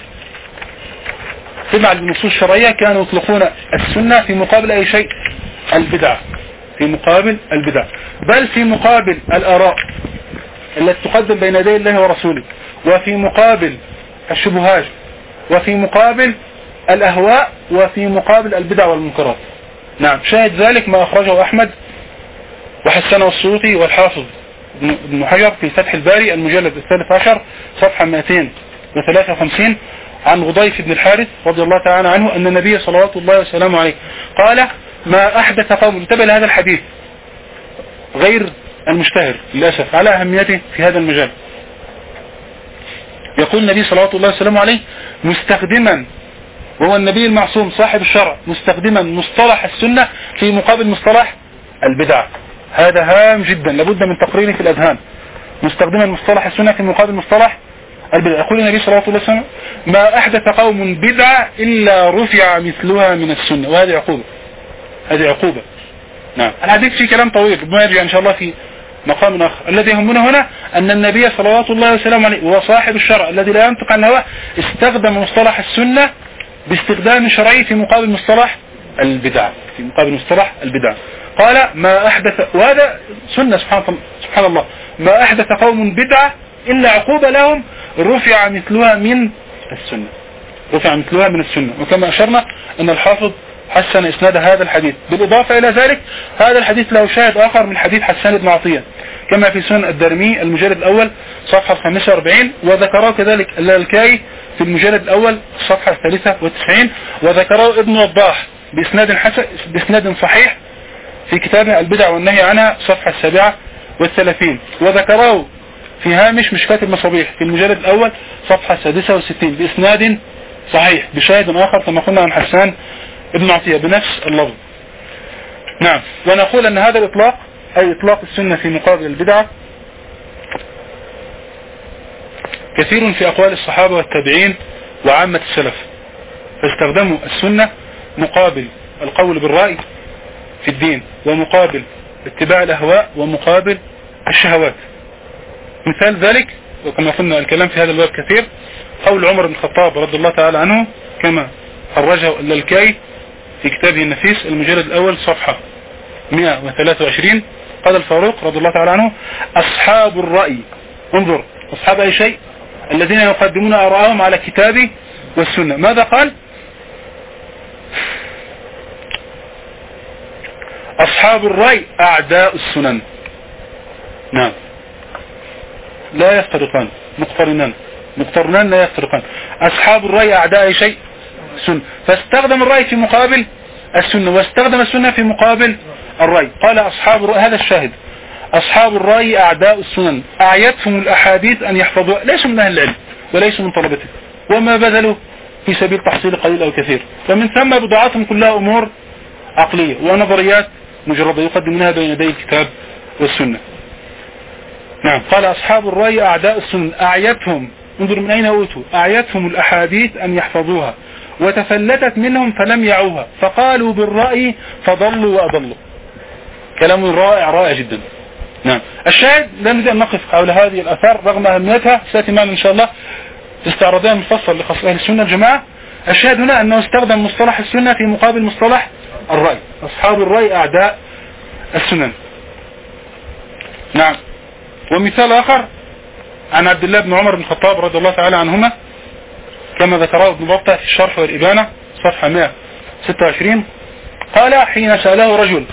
تبع النصوص الشرعية كانوا يطلقون السنة في مقابل أي شيء؟ البدع، في مقابل البدع، بل في مقابل الآراء التي تقدم بين يدي الله ورسوله، وفي مقابل الشبهات، وفي مقابل الأهواء، وفي مقابل البدع والمنكرات. نعم، شاهد ذلك ما أخرجه أحمد وحسنه السيوطي والحافظ ابن حجر في فتح الباري المجلد 13 صفحة 253 عن غضيف بن الحارث رضي الله تعالى عنه أن النبي صلوات الله وسلامه عليه قال ما أحدث قوم. انتبه لهذا الحديث غير المشتهر للأسف على أهميته في هذا المجال. يقول النبي صلوات الله وسلامه عليه مستخدما، وهو النبي المعصوم صاحب الشرع، مستخدما مصطلح السنة في مقابل مصطلح البدعة. هذا هام جدا، لابد من تقريره في الأذهان، مستخدما مصطلح السنة في مقابل مصطلح البدعة. يقول النبي صلى الله عليه وسلم: ما أحدث قوم بدعة إلا رفع مثلها من السنة. وهذه عقوبة، هذه عقوبة. نعم. الحديث فيه كلام طويل، ربما يرجع إن شاء الله في مقام آخر. الذي يهمنا هنا أن النبي صلوات الله وسلامه عليه وصاحب الشرع الذي لا ينطق عن الهوى استخدم مصطلح السنة باستخدام شرعي في مقابل مصطلح البدعة، في مقابل مصطلح البدعة. قال: ما أحدث، وهذا سنة سبحان الله، ما أحدث قوم بدعة إلا عقوبة لهم رفع مثلها من السنة، رفع مثلها من السنة. وكما أشرنا أن الحافظ حسن إسناد هذا الحديث. بالإضافة إلى ذلك هذا الحديث له شاهد آخر من حديث حسان بن عطية كما في سنن الدارمي المجلد الأول صفحة 45، وذكره كذلك اللالكائي في المجلد الأول صفحة 93، وذكره ابن وضاح بإسناد صحيح في كتابه البدع والنهي عنها صفحة 37، وذكره في هامش مشكاة المصابيح في المجلد الأول صفحة 66 بإسناد صحيح بشاهد آخر كما قلنا عن حسان ابن عطية بنفس اللفظ. نعم. ونقول أن هذا الإطلاق أي إطلاق السنة في مقابل البدعة كثير في أقوال الصحابة والتابعين وعامة السلف، فاستخدموا السنة مقابل القول بالرأي في الدين، ومقابل اتباع الأهواء، ومقابل الشهوات. مثال ذلك وكما قلنا الكلام في هذا الباب كثير، قول عمر بن الخطاب رضي الله تعالى عنه كما خرجه اللالكائي في كتابه النفيس المجلد الأول صفحة 123، قال الفاروق رضي الله تعالى عنه: أصحاب الرأي، انظر أصحاب أي شيء، الذين يقدمون آراءهم على كتابه والسنة. ماذا قال؟ أصحاب الرأي أعداء السنن. نعم، لا يفترقان، مقترنان لا يفترقان. أصحاب الرأي أعداء أي شيء السنة، فاستخدم الرأي في مقابل السنة، واستخدم السنة في مقابل الرأي. قال أصحاب الرأي، هذا الشاهد: أصحاب الرأي أعداء السنن، أعيتهم الأحاديث أن يحفظوها، ليسوا من أهل العلم وليسوا من طلبته، وما بذلوا في سبيل تحصيل قليل أو كثير، فمن ثم بضاعتهم كلها أمور عقلية ونظريات مجردة يقدمونها بين يدي الكتاب والسنة. نعم. قال أصحاب الرأي أعداء السنن، أعيتهم، انظر من أين أوتوا، أعيتهم الأحاديث أن يحفظوها وتفلتت منهم فلم يعوها، فقالوا بالرأي فضلوا وأضلوا. كلام رائع جدا. نعم. الشاهد لا نريد أن نقف حول هذه الأثار رغم أهميتها، سيأتي معنا إن شاء الله في استعراضها مفصل لخص أهل السنة الجماعة. الشاهد هنا أنه استخدم مصطلح السنة في مقابل مصطلح الرأي. أصحاب الرأي أعداء السنن. نعم. ومثال آخر عن عبد الله بن عمر بن الخطاب رضي الله تعالى عنهما كما ذكره ابن بطة في الشرح والإبانة صفحة 126، قال حين سأله رجل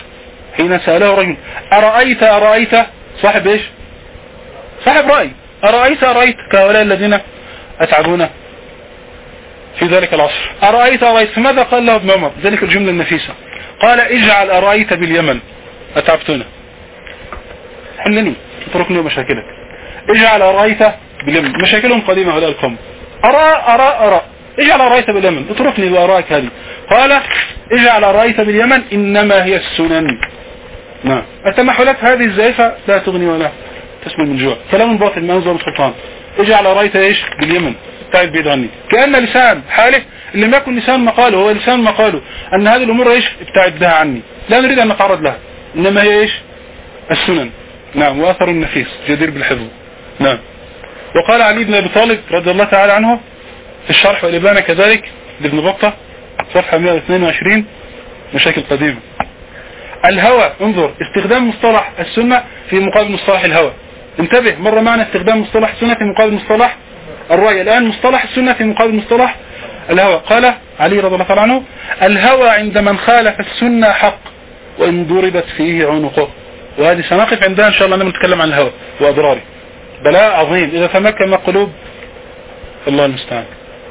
أرأيت صاحب إيش؟ صاحب رأي، أرأيت كهؤلاء الذين أتعبونا في ذلك العصر، أرأيت فماذا قال له ابن عمر؟ ذلك الجملة النفيسة، قال: اجعل أرأيت باليمن، أتعبتنا، حلني اتركني مشاكلك، اجعل أرأيت باليمن، مشاكلهم قديمة هؤلاء القوم، أرى اجعل أرأيت باليمن، اتركني وأراك هذه. قال: اجعل أرأيت باليمن إنما هي السنن. نعم. التمحلات هذه الزائفة لا تغني ولا تسمن من جوع، كلام باطل ما أنزل السلطان. اجعل أرأيت ايش باليمن، تعب بعيد عني، كأن لسان حاله اللي ما يكون لسان مقاله، هو لسان مقاله أن هذه الأمور ايش ابتعد بها عني، لا نريد أن نتعرض لها، إنما هي ايش السنن. نعم. وأثر النفيس جدير بالحفظ. نعم. وقال علي بن أبي طالب رضي الله تعالى عنه في الشرح والإبانة كذلك لابن بطة صفحة 122، مشاكل قديمة: الهوى، انظر استخدام مصطلح السنة في مقابل مصطلح الهوى. انتبه، مر معنا استخدام مصطلح السنة في مقابل مصطلح الرأي، الآن مصطلح السنة في مقابل مصطلح الهوى. قال علي رضي الله تعالى عنه: الهوى عند من خالف السنة حق وإن ضربت فيه عنقه. وهذه سنقف عندها إن شاء الله، نتكلم عن الهوى وأضراره، بلاء عظيم إذا تمكن قلوب الله المستعان.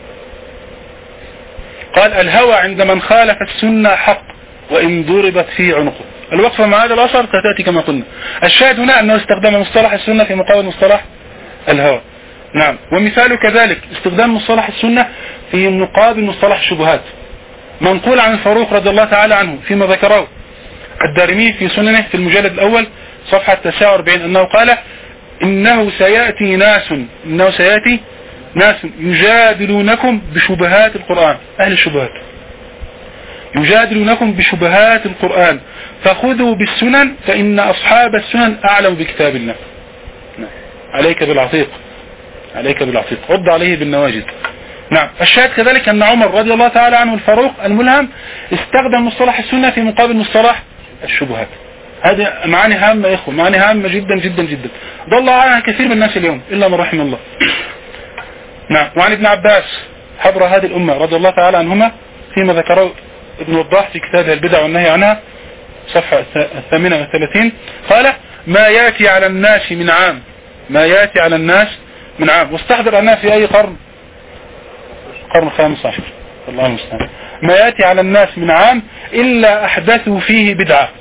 قال: الهوى عند من خالف السنة حق وإن ضربت فيه عنقه. الوقفة مع هذا الأثر تأتي كما قلنا. الشاهد هنا أنه استخدم مصطلح السنة في مقابل مصطلح الهوى. نعم. ومثاله كذلك استخدام مصطلح السنة في مقابل مصطلح الشبهات، منقول عن الفاروق رضي الله تعالى عنه فيما ذكره الدارمي في سننه في المجلد الأول صفحة 49 أنه قال إنه سيأتي ناس يجادلونكم بشبهات القرآن. أهل الشبهات يجادلونكم بشبهات القرآن فخذوا بالسنن فإن أصحاب السنن أعلم بكتاب الله. عليك بالعتيق عض عليه بالنواجذ. نعم. الشاهد كذلك أن عمر رضي الله تعالى عنه الفاروق الملهم استخدم مصطلح السنة في مقابل مصطلح الشبهات. هذه معاني هامة يا إخوة، معاني هامة جدا جدا جدا ضل عنها كثير من الناس اليوم إلا من رحم الله. نعم. وعن ابن عباس حبر هذه الأمة رضي الله تعالى عنهما فيما ذكره ابن وضاح في كتابه البدع والنهي عنها صفحة 38 قال ما يأتي على الناس من عام واستحضر أنها في أي قرن الخامس عشر الله المستعان. ما يأتي على الناس من عام إلا أحدثوا فيه بدعة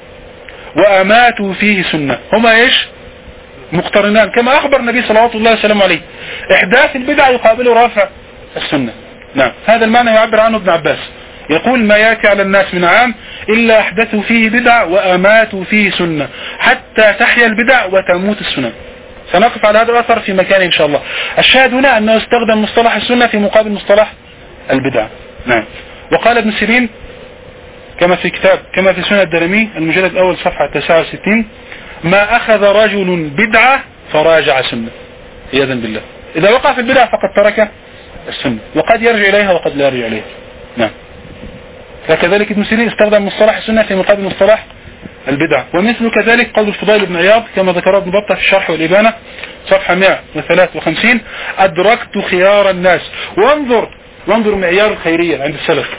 وأماتوا فيه سنة. هما إيش مقترنان كما أخبر النبي صلى الله عليه وسلم عليه. إحداث البدعة يقابل رافع السنة. نعم. هذا المعنى يعبر عنه ابن عباس يقول ما يأتي على الناس من عام إلا أحدثوا فيه بدعة وأماتوا فيه سنة حتى تحيا البدع وتموت السنة. سنقف على هذا الأثر في مكانه إن شاء الله. الشاهد هنا أنه استخدم مصطلح السنة في مقابل مصطلح البدع. نعم. وقال ابن سيرين كما في سنة الدارمي المجلد الأول صفحة 69 ما أخذ رجل بدعة فراجع سنة عياذا بالله. إذا وقع في البدع فقد ترك السنة وقد يرجع إليها وقد لا يرجع إليها. نعم. فكذلك ابن سيرين استخدم مصطلح السنة في مقابل مصطلح البدع. ومثل كذلك قول الفضيل بن عياض كما ذكره ابن بطة في الشرح والإبانة صفحة 153 أدركت خيار الناس. وانظر معيار الخيرية عند السلف.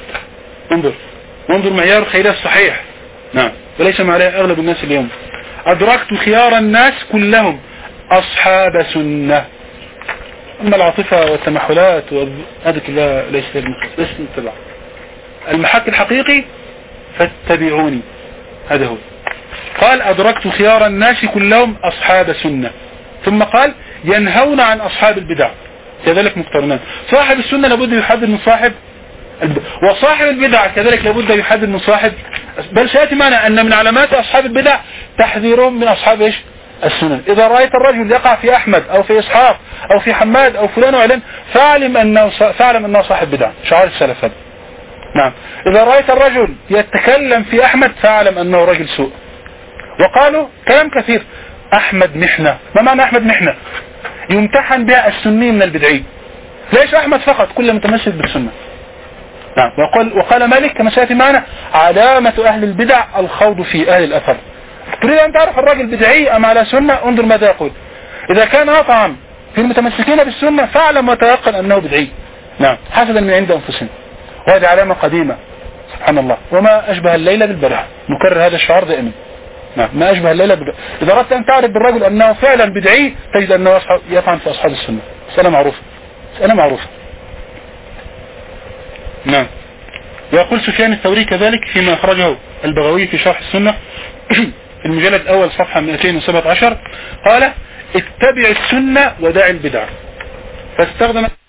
وانظر معيار الخيرية الصحيح. نعم. وليس ما عليه أغلب الناس اليوم. أدركت خيار الناس كلهم أصحاب سنة. أما العاطفة والتمحلات هذه كلها ليس نتبع المحك الحقيقي فاتبعوني. هذا هو. قال أدركت خيار الناس كلهم أصحاب سنة. ثم قال ينهون عن أصحاب البدع كذلك مقترنان. صاحب السنة لابد يحذر من صاحب البدع وصاحب البدع كذلك لابد يحذر من صاحب. بل سيأتي معنا أن من علامات أصحاب البدع تحذيرهم من أصحاب إيش السنن. إذا رأيت الرجل يقع في أحمد أو في إسحاق أو في حماد أو فلان وعلان فاعلم أنه صاحب بدع. شعار السلف هذا. نعم. إذا رأيت الرجل يتكلم في أحمد فاعلم أنه رجل سوء. وقالوا كلام كثير أحمد محنة. ما معنى أحمد محنة؟ يمتحن بها السني من البدعي. ليس أحمد فقط كل متمسك بالسنة. نعم. وقال مالك كما سيأتي معنا علامة أهل البدع الخوض في أهل الأثر. تريد أن تعرف الرجل بدعي أم على سنة انظر ماذا يقول. إذا كان أطعم في المتمسكين بالسنة فاعلم وتيقن أنه بدعي. نعم. حسدا من عند أنفسهم. وهذه علامة قديمة سبحان الله. وما أشبه الليلة بالبارحة. نكرر هذا الشعار دائما. نعم. ما أشبه الليلة بالبارحة. إذا أردت أن تعرف بالرجل أنه فعلا بدعي تجد أنه يطعن في أصحاب السنة. مسألة معروفة. نعم. ويقول سفيان الثوري كذلك فيما أخرجه البغوي في شرح السنة في المجلد الأول صفحة 217 قال اتبع السنة ودع البدع. فاستخدم